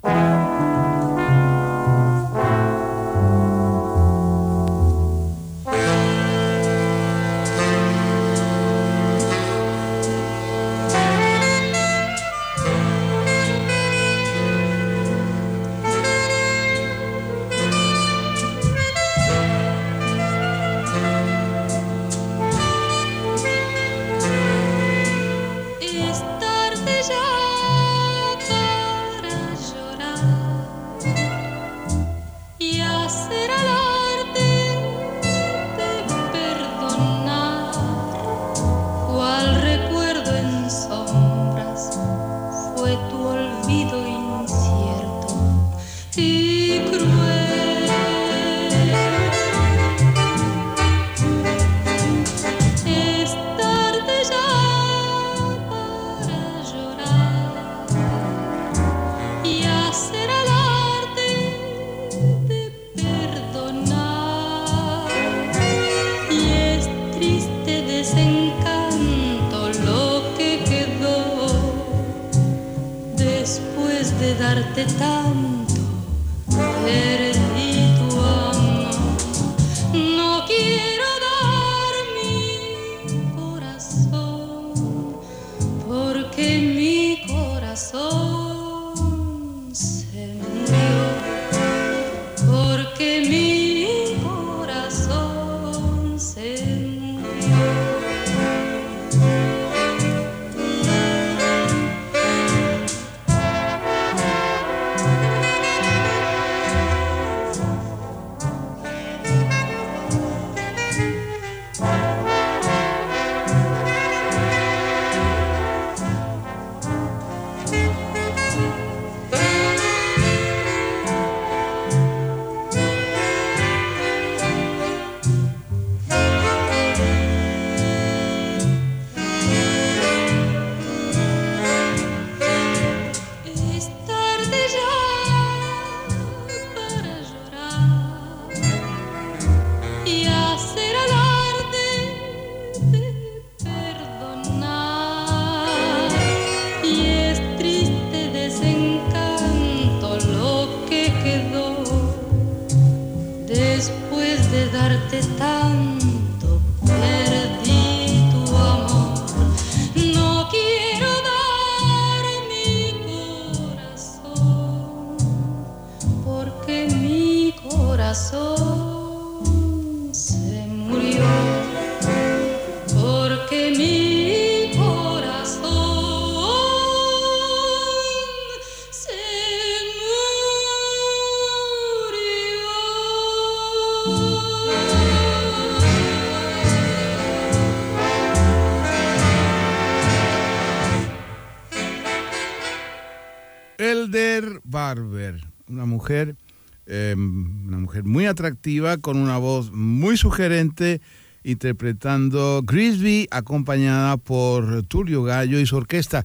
Elder Barber, una mujer, eh, una mujer muy atractiva, con una voz muy sugerente, interpretando Grisby, acompañada por Tulio Gallo y su orquesta.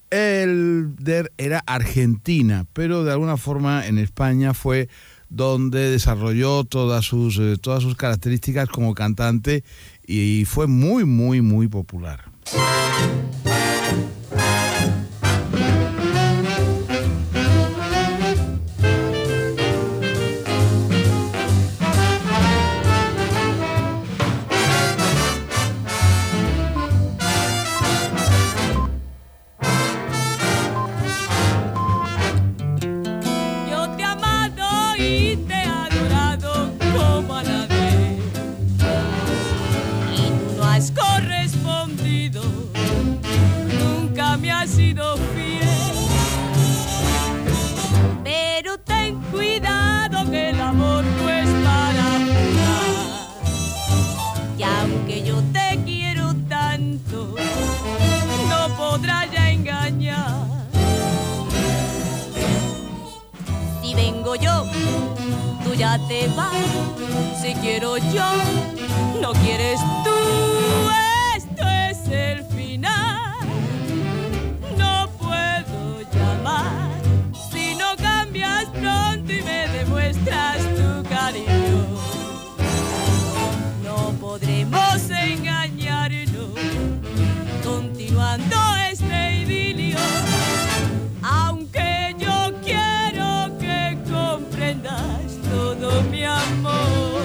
Elder era argentina, pero de alguna forma en España fue donde desarrolló todas sus, eh, todas sus características como cantante y fue muy, muy, muy popular. ya te vas. Si quiero yo, no quieres tú. Esto es el final. No puedo llamar si no cambias pronto y me demuestras tu cariño. No podremos engañarnos continuando este idilio. Aunque yo quiero que comprendas todo mi amor.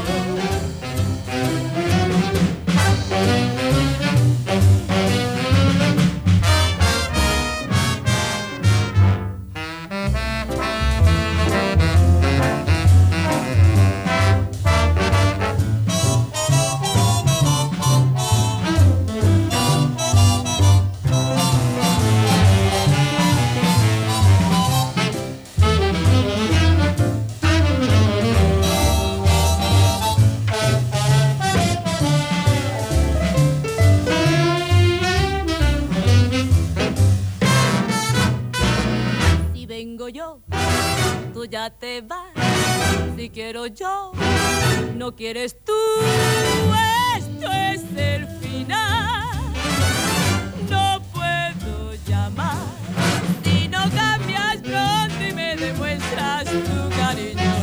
Yo, tú ya te vas. Si quiero yo, no quieres tú. Esto es el final. No puedo llamar si no cambias pronto y me demuestras tu cariño.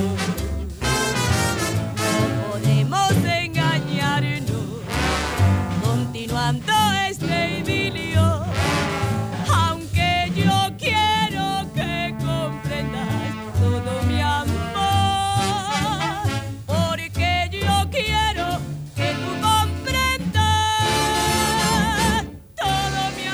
No podemos engañarnos continuando este idilio. Aunque yo quiero que comprendas todo mi amor, porque yo quiero que tú comprendas todo mi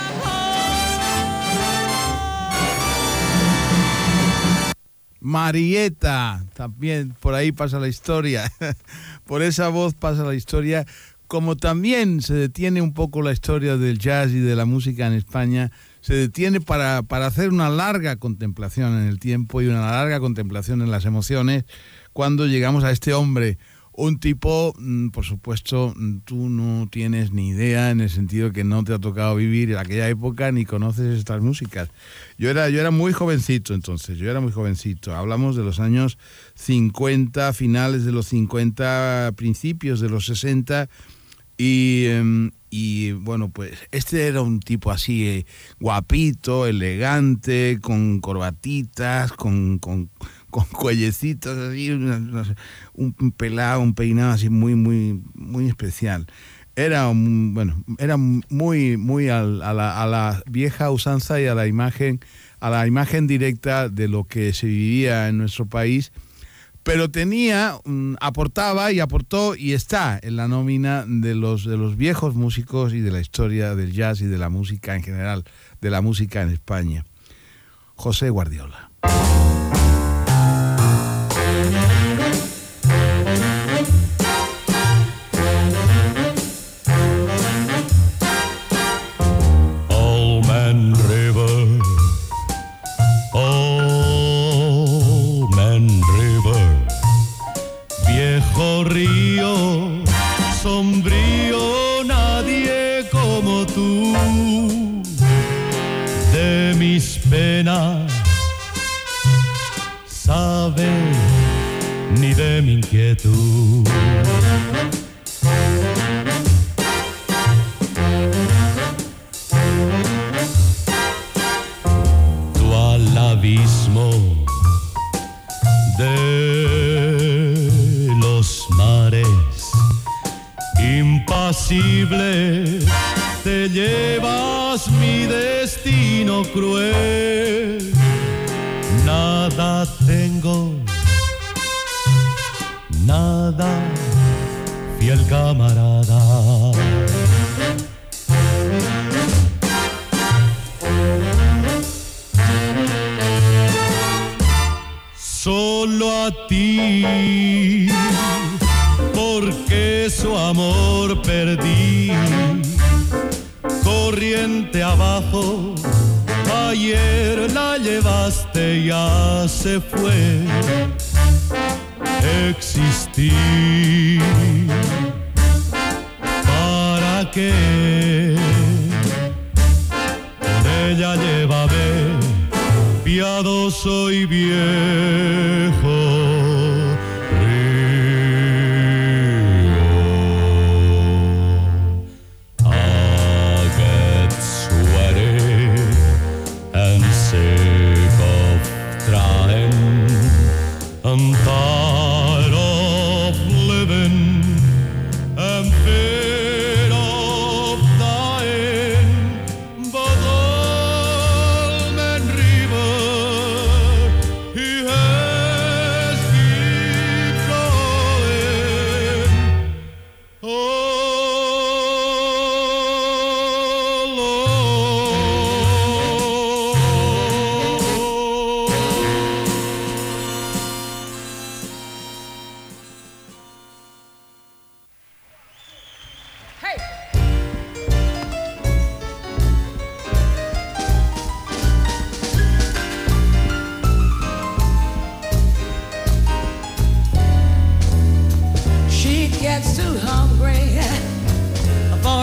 amor. Marieta, también por ahí pasa la historia, por esa voz pasa la historia, como también se detiene un poco la historia del jazz y de la música en España. Se detiene para, para hacer una larga contemplación en el tiempo y una larga contemplación en las emociones cuando llegamos a este hombre, un tipo, por supuesto, tú no tienes ni idea en el sentido que no te ha tocado vivir en aquella época ni conoces estas músicas. Yo era, yo era muy jovencito entonces, yo era muy jovencito. Hablamos de los años cincuenta, finales de los cincuenta, principios de los sesenta. Y, um, y bueno, pues este era un tipo así eh, guapito, elegante, con corbatitas, con, con, con cuellecitos, así, una, una, un pelado, un peinado así muy, muy, muy especial. Era un, bueno, era muy, muy a, a, la, a la vieja usanza y a la imagen, a la imagen directa de lo que se vivía en nuestro país. Pero tenía, aportaba y aportó y está en la nómina de los, de los viejos músicos y de la historia del jazz y de la música en general, de la música en España. José Guardiola. Old Man River, Old Man River, viejo río, sombrío, nadie como tú. De mis penas sabe, ni de mi inquietud. Tú al abismo de los mares, impasible, te llevas mi destino cruel. Nada tengo, nada, fiel camarada. Solo a ti, porque su amor perdí. Corriente abajo, ayer la llevaste y ya se fue. Existí, ¿para qué? Con ella llévame, piadoso y viejo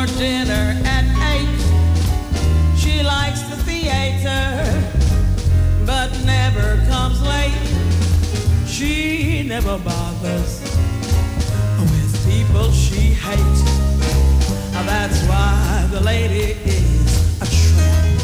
for dinner at eight. She likes the theater, but never comes late. She never bothers with people she hates. That's why the lady is a tramp.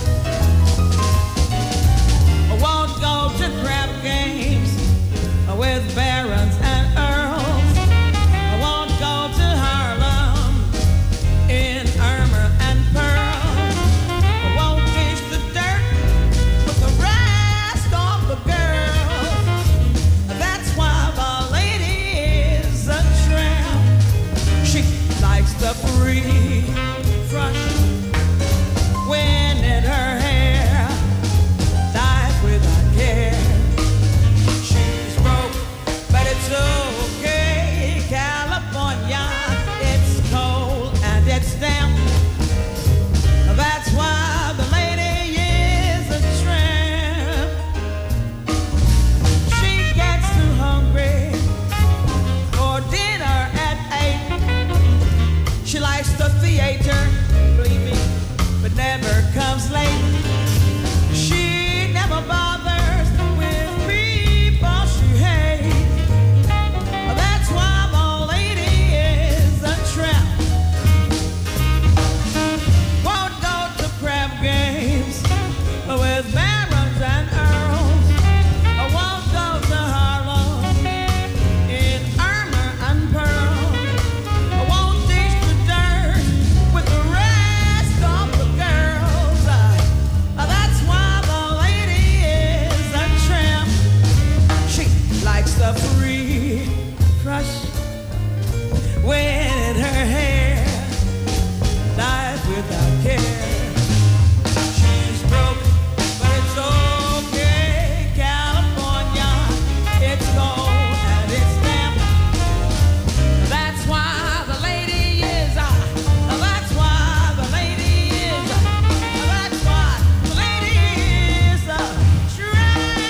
I won't go to crap games with barons and earls. I won't go to Harlem in armor and pearl. I won't dish the dirt with the rest of the girls. That's why the lady is a tramp. She likes the free fresh wind in her hair, dies without care. She's broke, but it's okay. California, it's cold and it's damp. That's why the lady is a tramp. She gets too hungry for dinner at eight. She likes the theater, believe me, but never comes late. She never bothers with people she hates. That's why the lady is a tramp. Won't go to crab games with barons and earls. I won't go to Harlem in armor and pearl. I won't dish the dirt with the rest of the girls. Uh, that's why the lady is a tramp. She likes the free, fresh wind in her hair, dies without care. She's broke, but it's okay. California, it's cold and it's damp. That's why the lady is a, that's why the lady is a, that's why the lady is a tramp.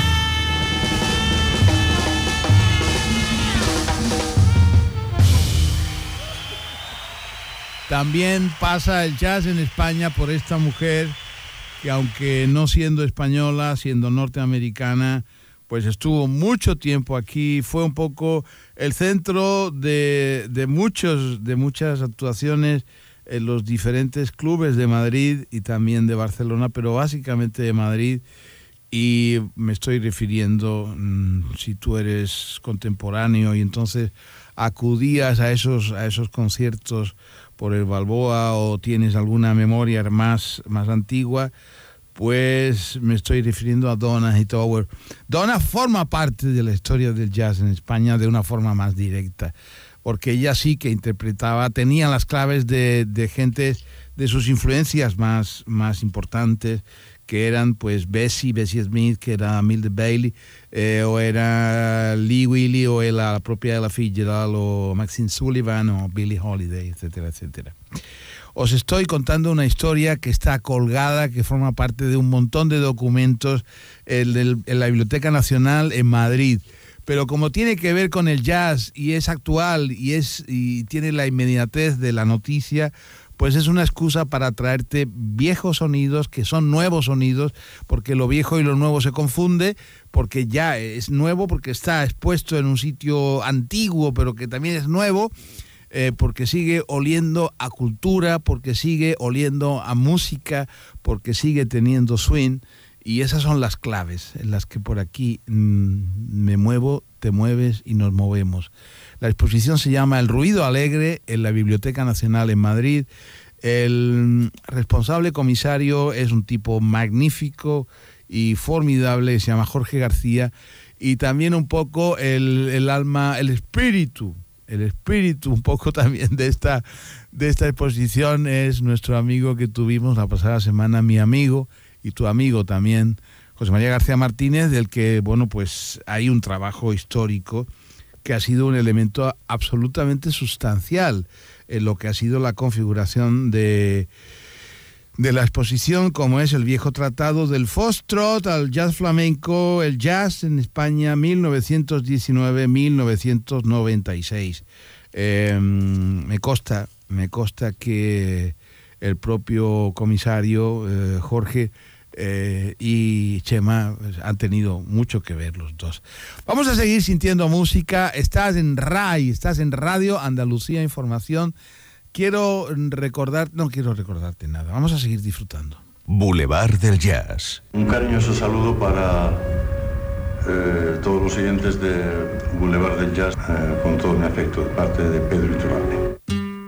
También pasa el jazz en España por esta mujer que, aunque no siendo española, siendo norteamericana, pues estuvo mucho tiempo aquí, fue un poco el centro de, de, muchos, de muchas actuaciones en los diferentes clubes de Madrid y también de Barcelona, pero básicamente de Madrid. Y me estoy refiriendo, mmm, si tú eres contemporáneo y entonces acudías a esos, a esos conciertos por el Balboa o tienes alguna memoria más, más antigua, pues me estoy refiriendo a Donna Hightower. Donna forma parte de la historia del jazz en España de una forma más directa, porque ella sí que interpretaba, tenía las claves de, de gente de sus influencias más, más importantes, que eran pues Bessie, Bessie Smith, que era Mildred Bailey, eh, o era Lee Willie, o era la propia Ella Fitzgerald, o Maxine Sullivan, o Billie Holiday, etcétera, etcétera. Os estoy contando una historia que está colgada, que forma parte de un montón de documentos en, el, en la Biblioteca Nacional en Madrid. Pero como tiene que ver con el jazz y es actual y, es, y tiene la inmediatez de la noticia, pues es una excusa para traerte viejos sonidos que son nuevos sonidos, porque lo viejo y lo nuevo se confunde, porque ya es nuevo, porque está expuesto en un sitio antiguo, pero que también es nuevo, eh, porque sigue oliendo a cultura, porque sigue oliendo a música, porque sigue teniendo swing, y esas son las claves en las que por aquí mmm, me muevo, te mueves y nos movemos. La exposición se llama El Ruido Alegre en la Biblioteca Nacional en Madrid. El responsable comisario es un tipo magnífico y formidable, se llama Jorge García, y también un poco el, el alma, el espíritu, el espíritu un poco también de esta, de esta exposición es nuestro amigo que tuvimos la pasada semana, mi amigo y tu amigo también, José María García Martínez, del que, bueno, pues hay un trabajo histórico que ha sido un elemento absolutamente sustancial en lo que ha sido la configuración de, de la exposición, como es el viejo tratado del Foxtrot al jazz flamenco, el jazz en España mil novecientos diecinueve a mil novecientos noventa y seis. Eh, me consta me consta que el propio comisario eh, Jorge eh, y Chema pues, han tenido mucho que ver los dos. Vamos a seguir sintiendo música. Estás en R A I, estás en Radio Andalucía Información. Quiero recordar, no quiero recordarte nada. Vamos a seguir disfrutando. Boulevard del Jazz. Un cariñoso saludo para eh, todos los oyentes de Boulevard del Jazz, eh, con todo mi afecto, de parte de Pedro Iturralde.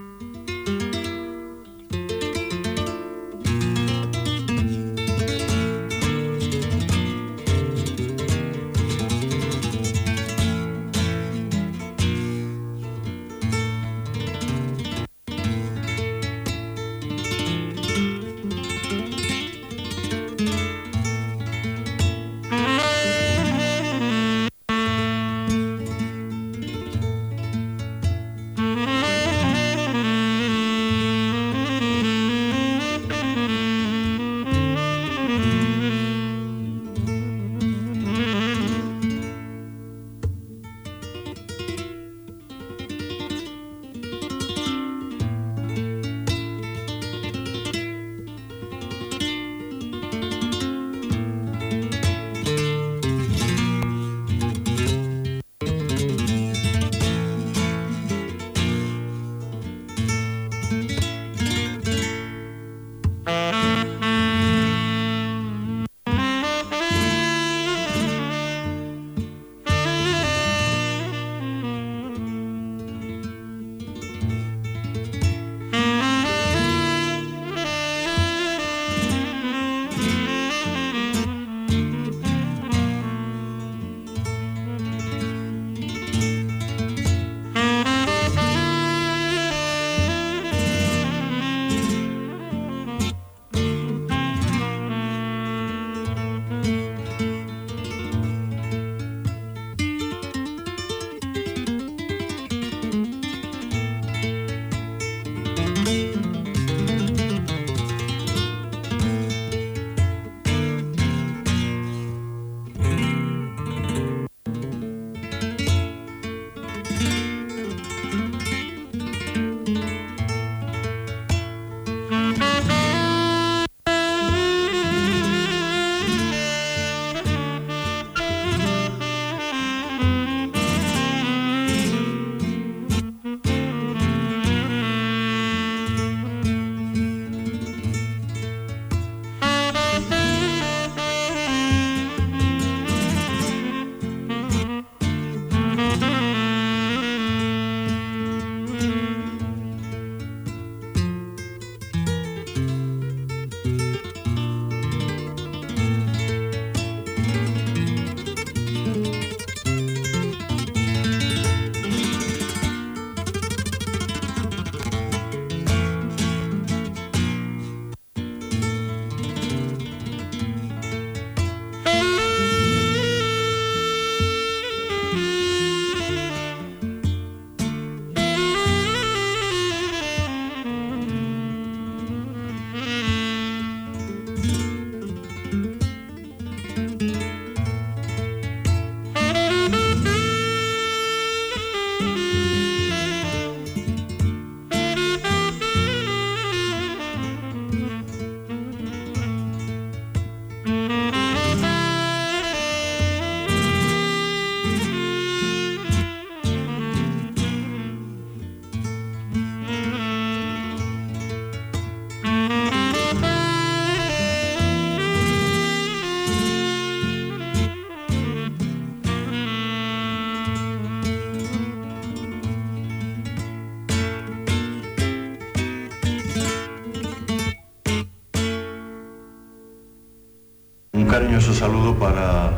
Cariñoso saludo para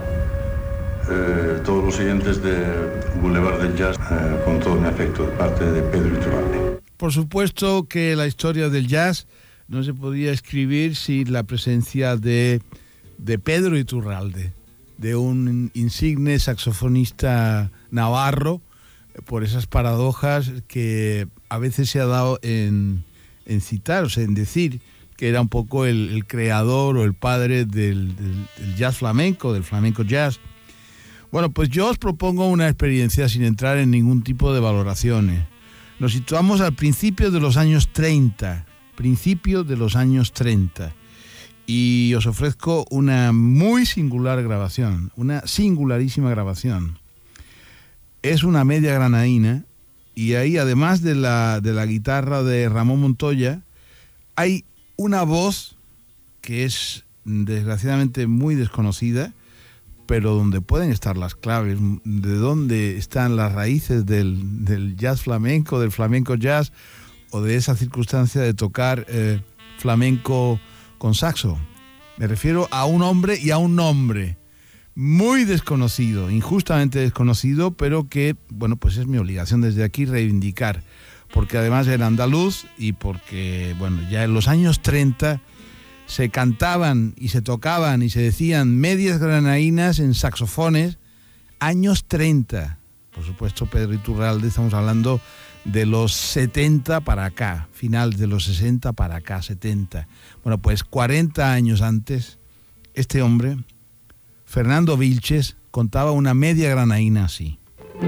eh, todos los oyentes de Boulevard del Jazz, eh, con todo mi afecto, de parte de Pedro Iturralde. Por supuesto que la historia del jazz no se podía escribir sin la presencia de, de Pedro Iturralde, de un insigne saxofonista navarro, por esas paradojas que a veces se ha dado en, en citar, o sea, en decir que era un poco el, el creador o el padre del, del, del jazz flamenco, del flamenco jazz. Bueno, pues yo os propongo una experiencia sin entrar en ningún tipo de valoraciones. Nos situamos al principio de los años treinta, principio de los años treinta, y os ofrezco una muy singular grabación, una singularísima grabación. Es una media granadina, y ahí, además de la, de la guitarra de Ramón Montoya, hay una voz que es desgraciadamente muy desconocida, pero donde pueden estar las claves, de dónde están las raíces del, del jazz flamenco, del flamenco jazz, o de esa circunstancia de tocar eh, flamenco con saxo. Me refiero a un hombre y a un nombre muy desconocido, injustamente desconocido, pero que, bueno, pues es mi obligación desde aquí reivindicar, porque además era andaluz y porque, bueno, ya en los años treinta se cantaban y se tocaban y se decían medias granadinas en saxofones, años treinta. Por supuesto, Pedro Iturralde, estamos hablando de los setenta para acá, final de los sesenta para acá, setenta. Bueno, pues cuarenta años antes, este hombre, Fernando Vilches, contaba una media granadina así.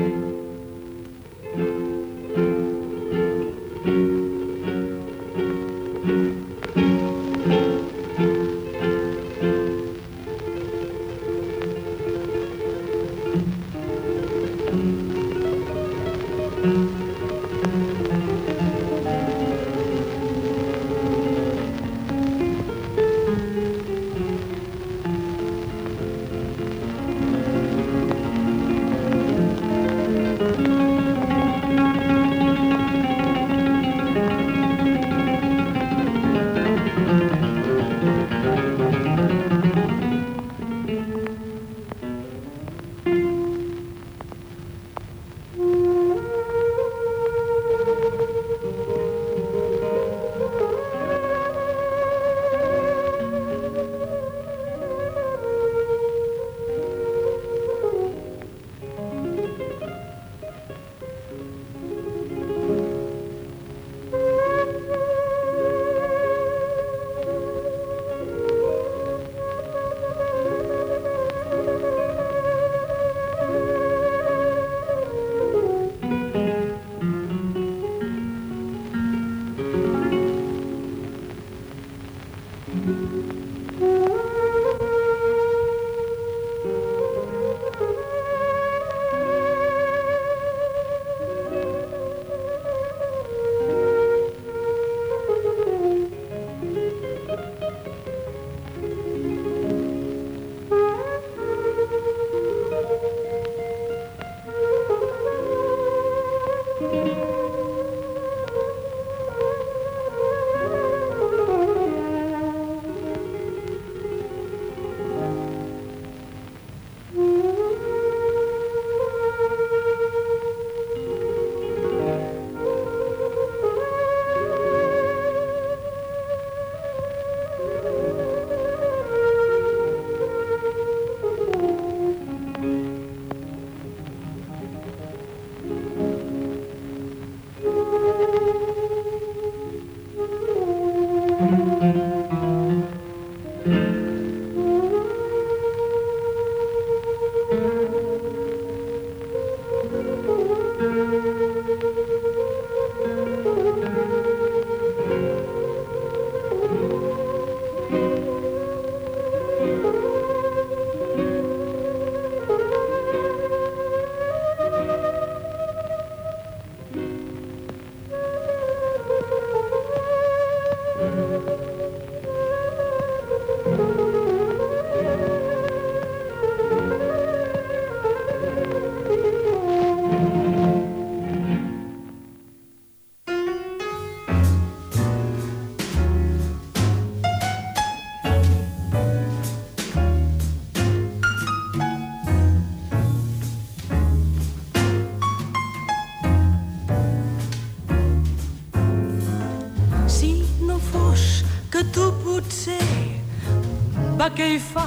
Què hi fa?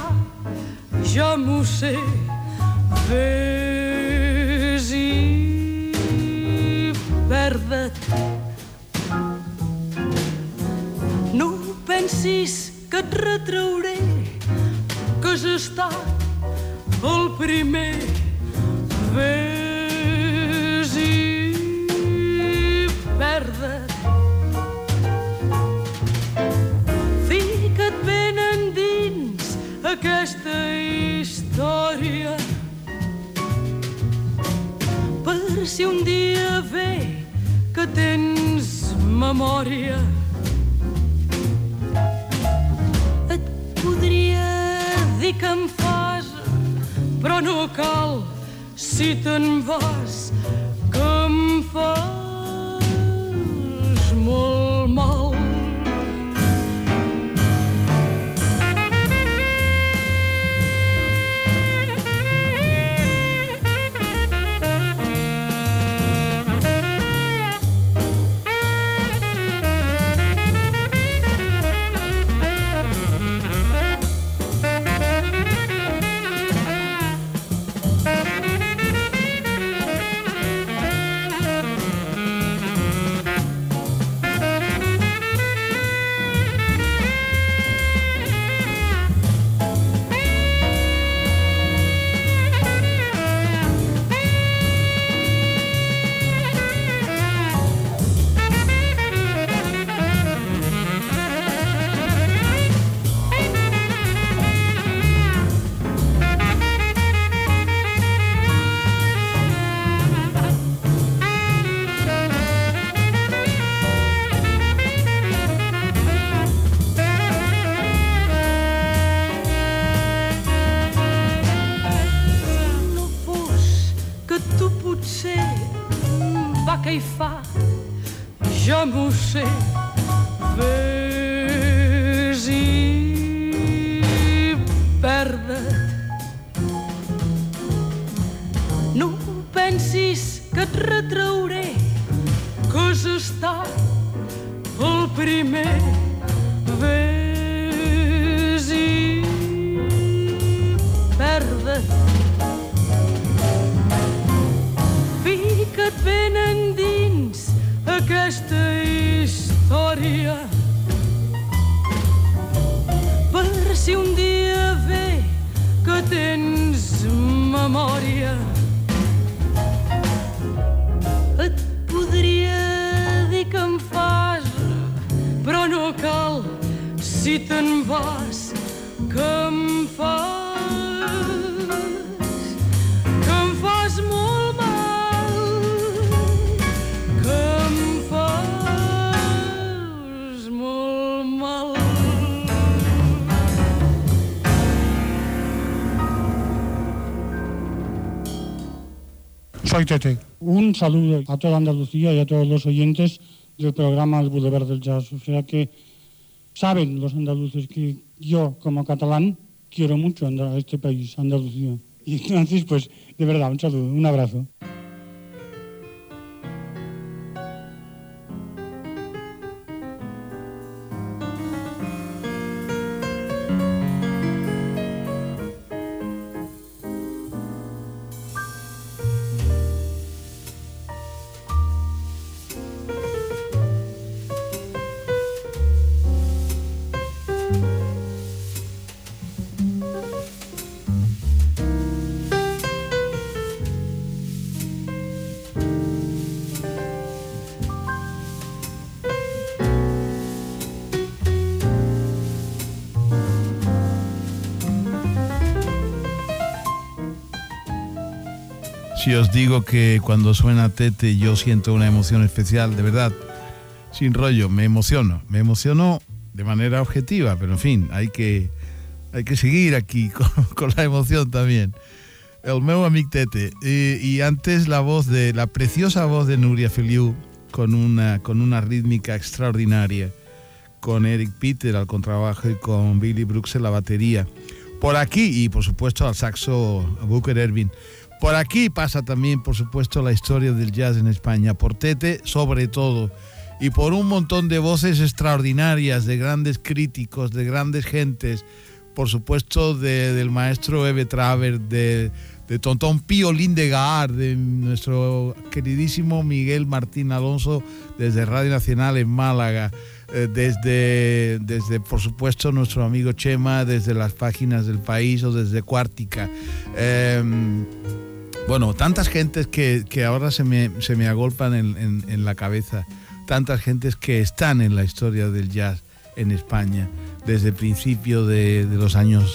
Jo m'ho sé. Vés-hi, perda't. No pensis que et retrauré que has estat el primer. Vés-hi, aquesta història per si un dia ve que tens memòria et podria dir que em fas però no cal si te'n vas que em fas molt mal. Que hi fa, jo m'ho sé, ves i perda't. No pensis que et retrauré que has estat el primer, ves i perda't. Fica't ben endins aquesta història per si un dia ve que tens memòria et podria dir que em fas però no cal si te'n vas que em fas que em fas molt mal. Soy Tete. Un saludo a toda Andalucía y a todos los oyentes del programa El Boulevard del Jazz. O sea que saben los andaluces que yo, como catalán, quiero mucho a este país, Andalucía. Y entonces, pues, de verdad, un saludo, un abrazo. Si os digo que cuando suena Tete yo siento una emoción especial, de verdad, sin rollo, me emociono, me emociono de manera objetiva, pero en fin, hay que, hay que seguir aquí con, con la emoción también. El meu amic Tete, y, y antes la voz de, la preciosa voz de Núria Feliu, con una, con una rítmica extraordinaria, con Eric Peter al contrabajo y con Billy Brooks en la batería. Por aquí, y por supuesto al saxo Booker Ervin. Por aquí pasa también, por supuesto, la historia del jazz en España, por Tete sobre todo, y por un montón de voces extraordinarias, de grandes críticos, de grandes gentes, por supuesto de, del maestro Eve Traver, de, de Tontón Pío Lindegaard, de nuestro queridísimo Miguel Martín Alonso desde Radio Nacional en Málaga, eh, desde, desde, por supuesto, nuestro amigo Chema, desde las páginas del País o desde Cuártica. Eh, Bueno, tantas gentes que, que ahora se me, se me agolpan en, en, en la cabeza, tantas gentes que están en la historia del jazz en España desde el principio de, de los años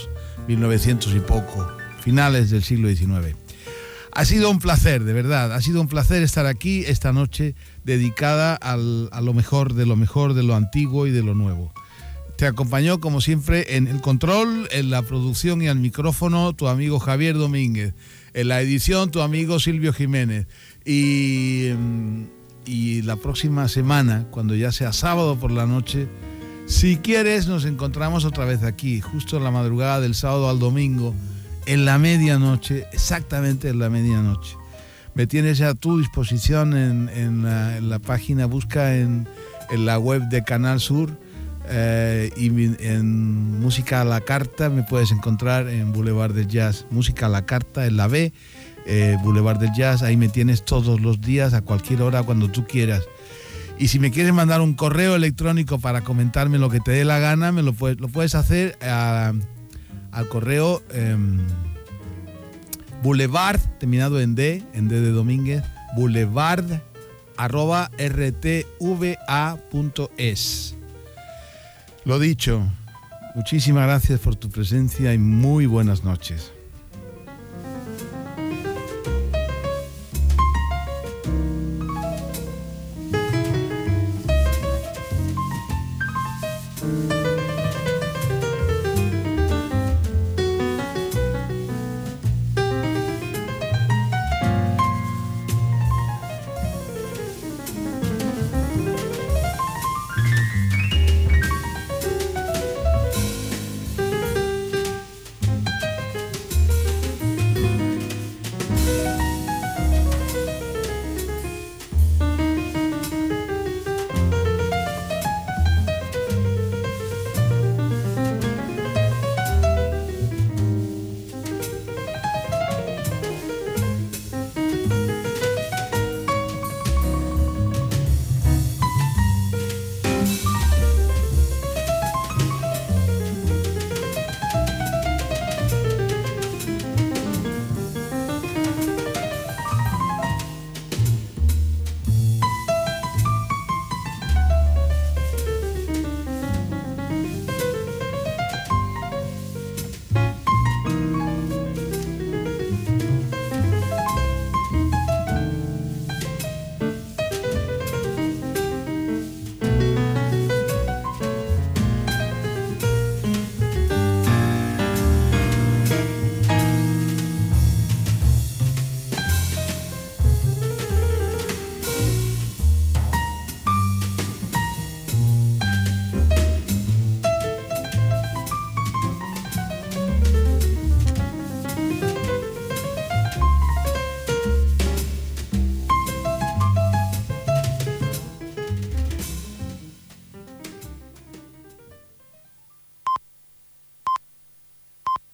mil novecientos y poco, finales del siglo diecinueve. Ha sido un placer, de verdad, ha sido un placer estar aquí esta noche dedicada al, a lo mejor de lo mejor, de lo antiguo y de lo nuevo. Te acompañó, como siempre, en el control, en la producción y al micrófono, tu amigo Javier Domínguez. En la edición, tu amigo Silvio Jiménez. Y, y la próxima semana, cuando ya sea sábado por la noche, si quieres, nos encontramos otra vez aquí, justo en la madrugada del sábado al domingo, en la medianoche, exactamente en la medianoche. Me tienes a tu disposición en, en, la, en la página, busca en, en la web de Canal Sur, eh, y en Música a la Carta me puedes encontrar en Boulevard del Jazz. Música a la Carta en la B, eh, Boulevard del Jazz, ahí me tienes todos los días, a cualquier hora, cuando tú quieras. Y si me quieres mandar un correo electrónico para comentarme lo que te dé la gana, me lo puedes, lo puedes hacer a, al correo eh, Boulevard, terminado en D, en D de Domínguez, boulevard arroba rtva punto es. Lo dicho, muchísimas gracias por tu presencia y muy buenas noches.